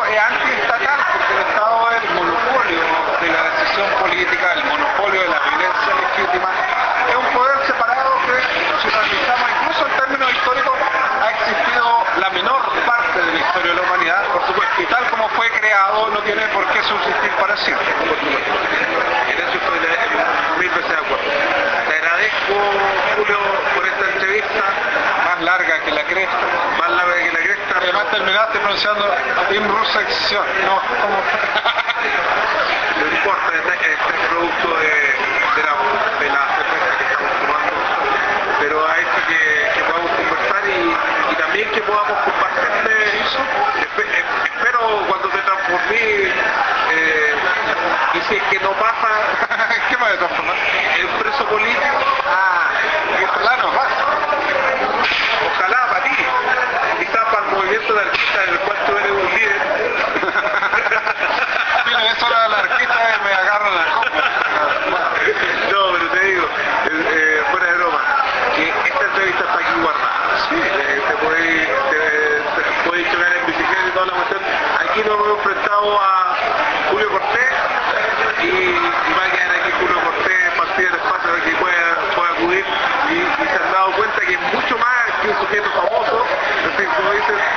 es antiestatal porque el Estado es el monopolio de la decisión política, el monopolio de la violencia legítima. Es un poder separado que, si lo analizamos incluso en términos históricos, ha existido la menor parte de la historia de la humanidad, por supuesto, y tal como fue creado no tiene por qué subsistir para siempre. En eso estoy de, mil veces de acuerdo. Te agradezco, Julio, por esta entrevista. Más larga que la cresta. Más larga que la cresta. Además terminaste pronunciando imrusección. No, ¿cómo? No importa, este, este es producto de, de, la, de la cerveza que estamos tomando, pero ha hecho que, que podamos conversar y, y también que podamos compartirte eso. Espe- espero cuando te transformé, eh, y si es que no pasa, ¿Qué me voy a transformar? en preso político, Ah, ojalá no pase. ojalá para ti, quizás para el movimiento de artistas en el cual tú eres un líder. Mira, eso era la arquita y me agarran la copa. No, pero te digo, eh, eh, fuera de broma, que esta entrevista está aquí guardada. Sí. Eh, te podéis te, te podéis chocar en bicicleta y toda la cuestión. Aquí nos hemos enfrentado a Julio Cortés y, y va a quedar aquí Julio Cortés, partido del espacio para que pueda, pueda acudir y, y se han dado cuenta que es mucho más que un sujeto famoso, es decir, como dicen,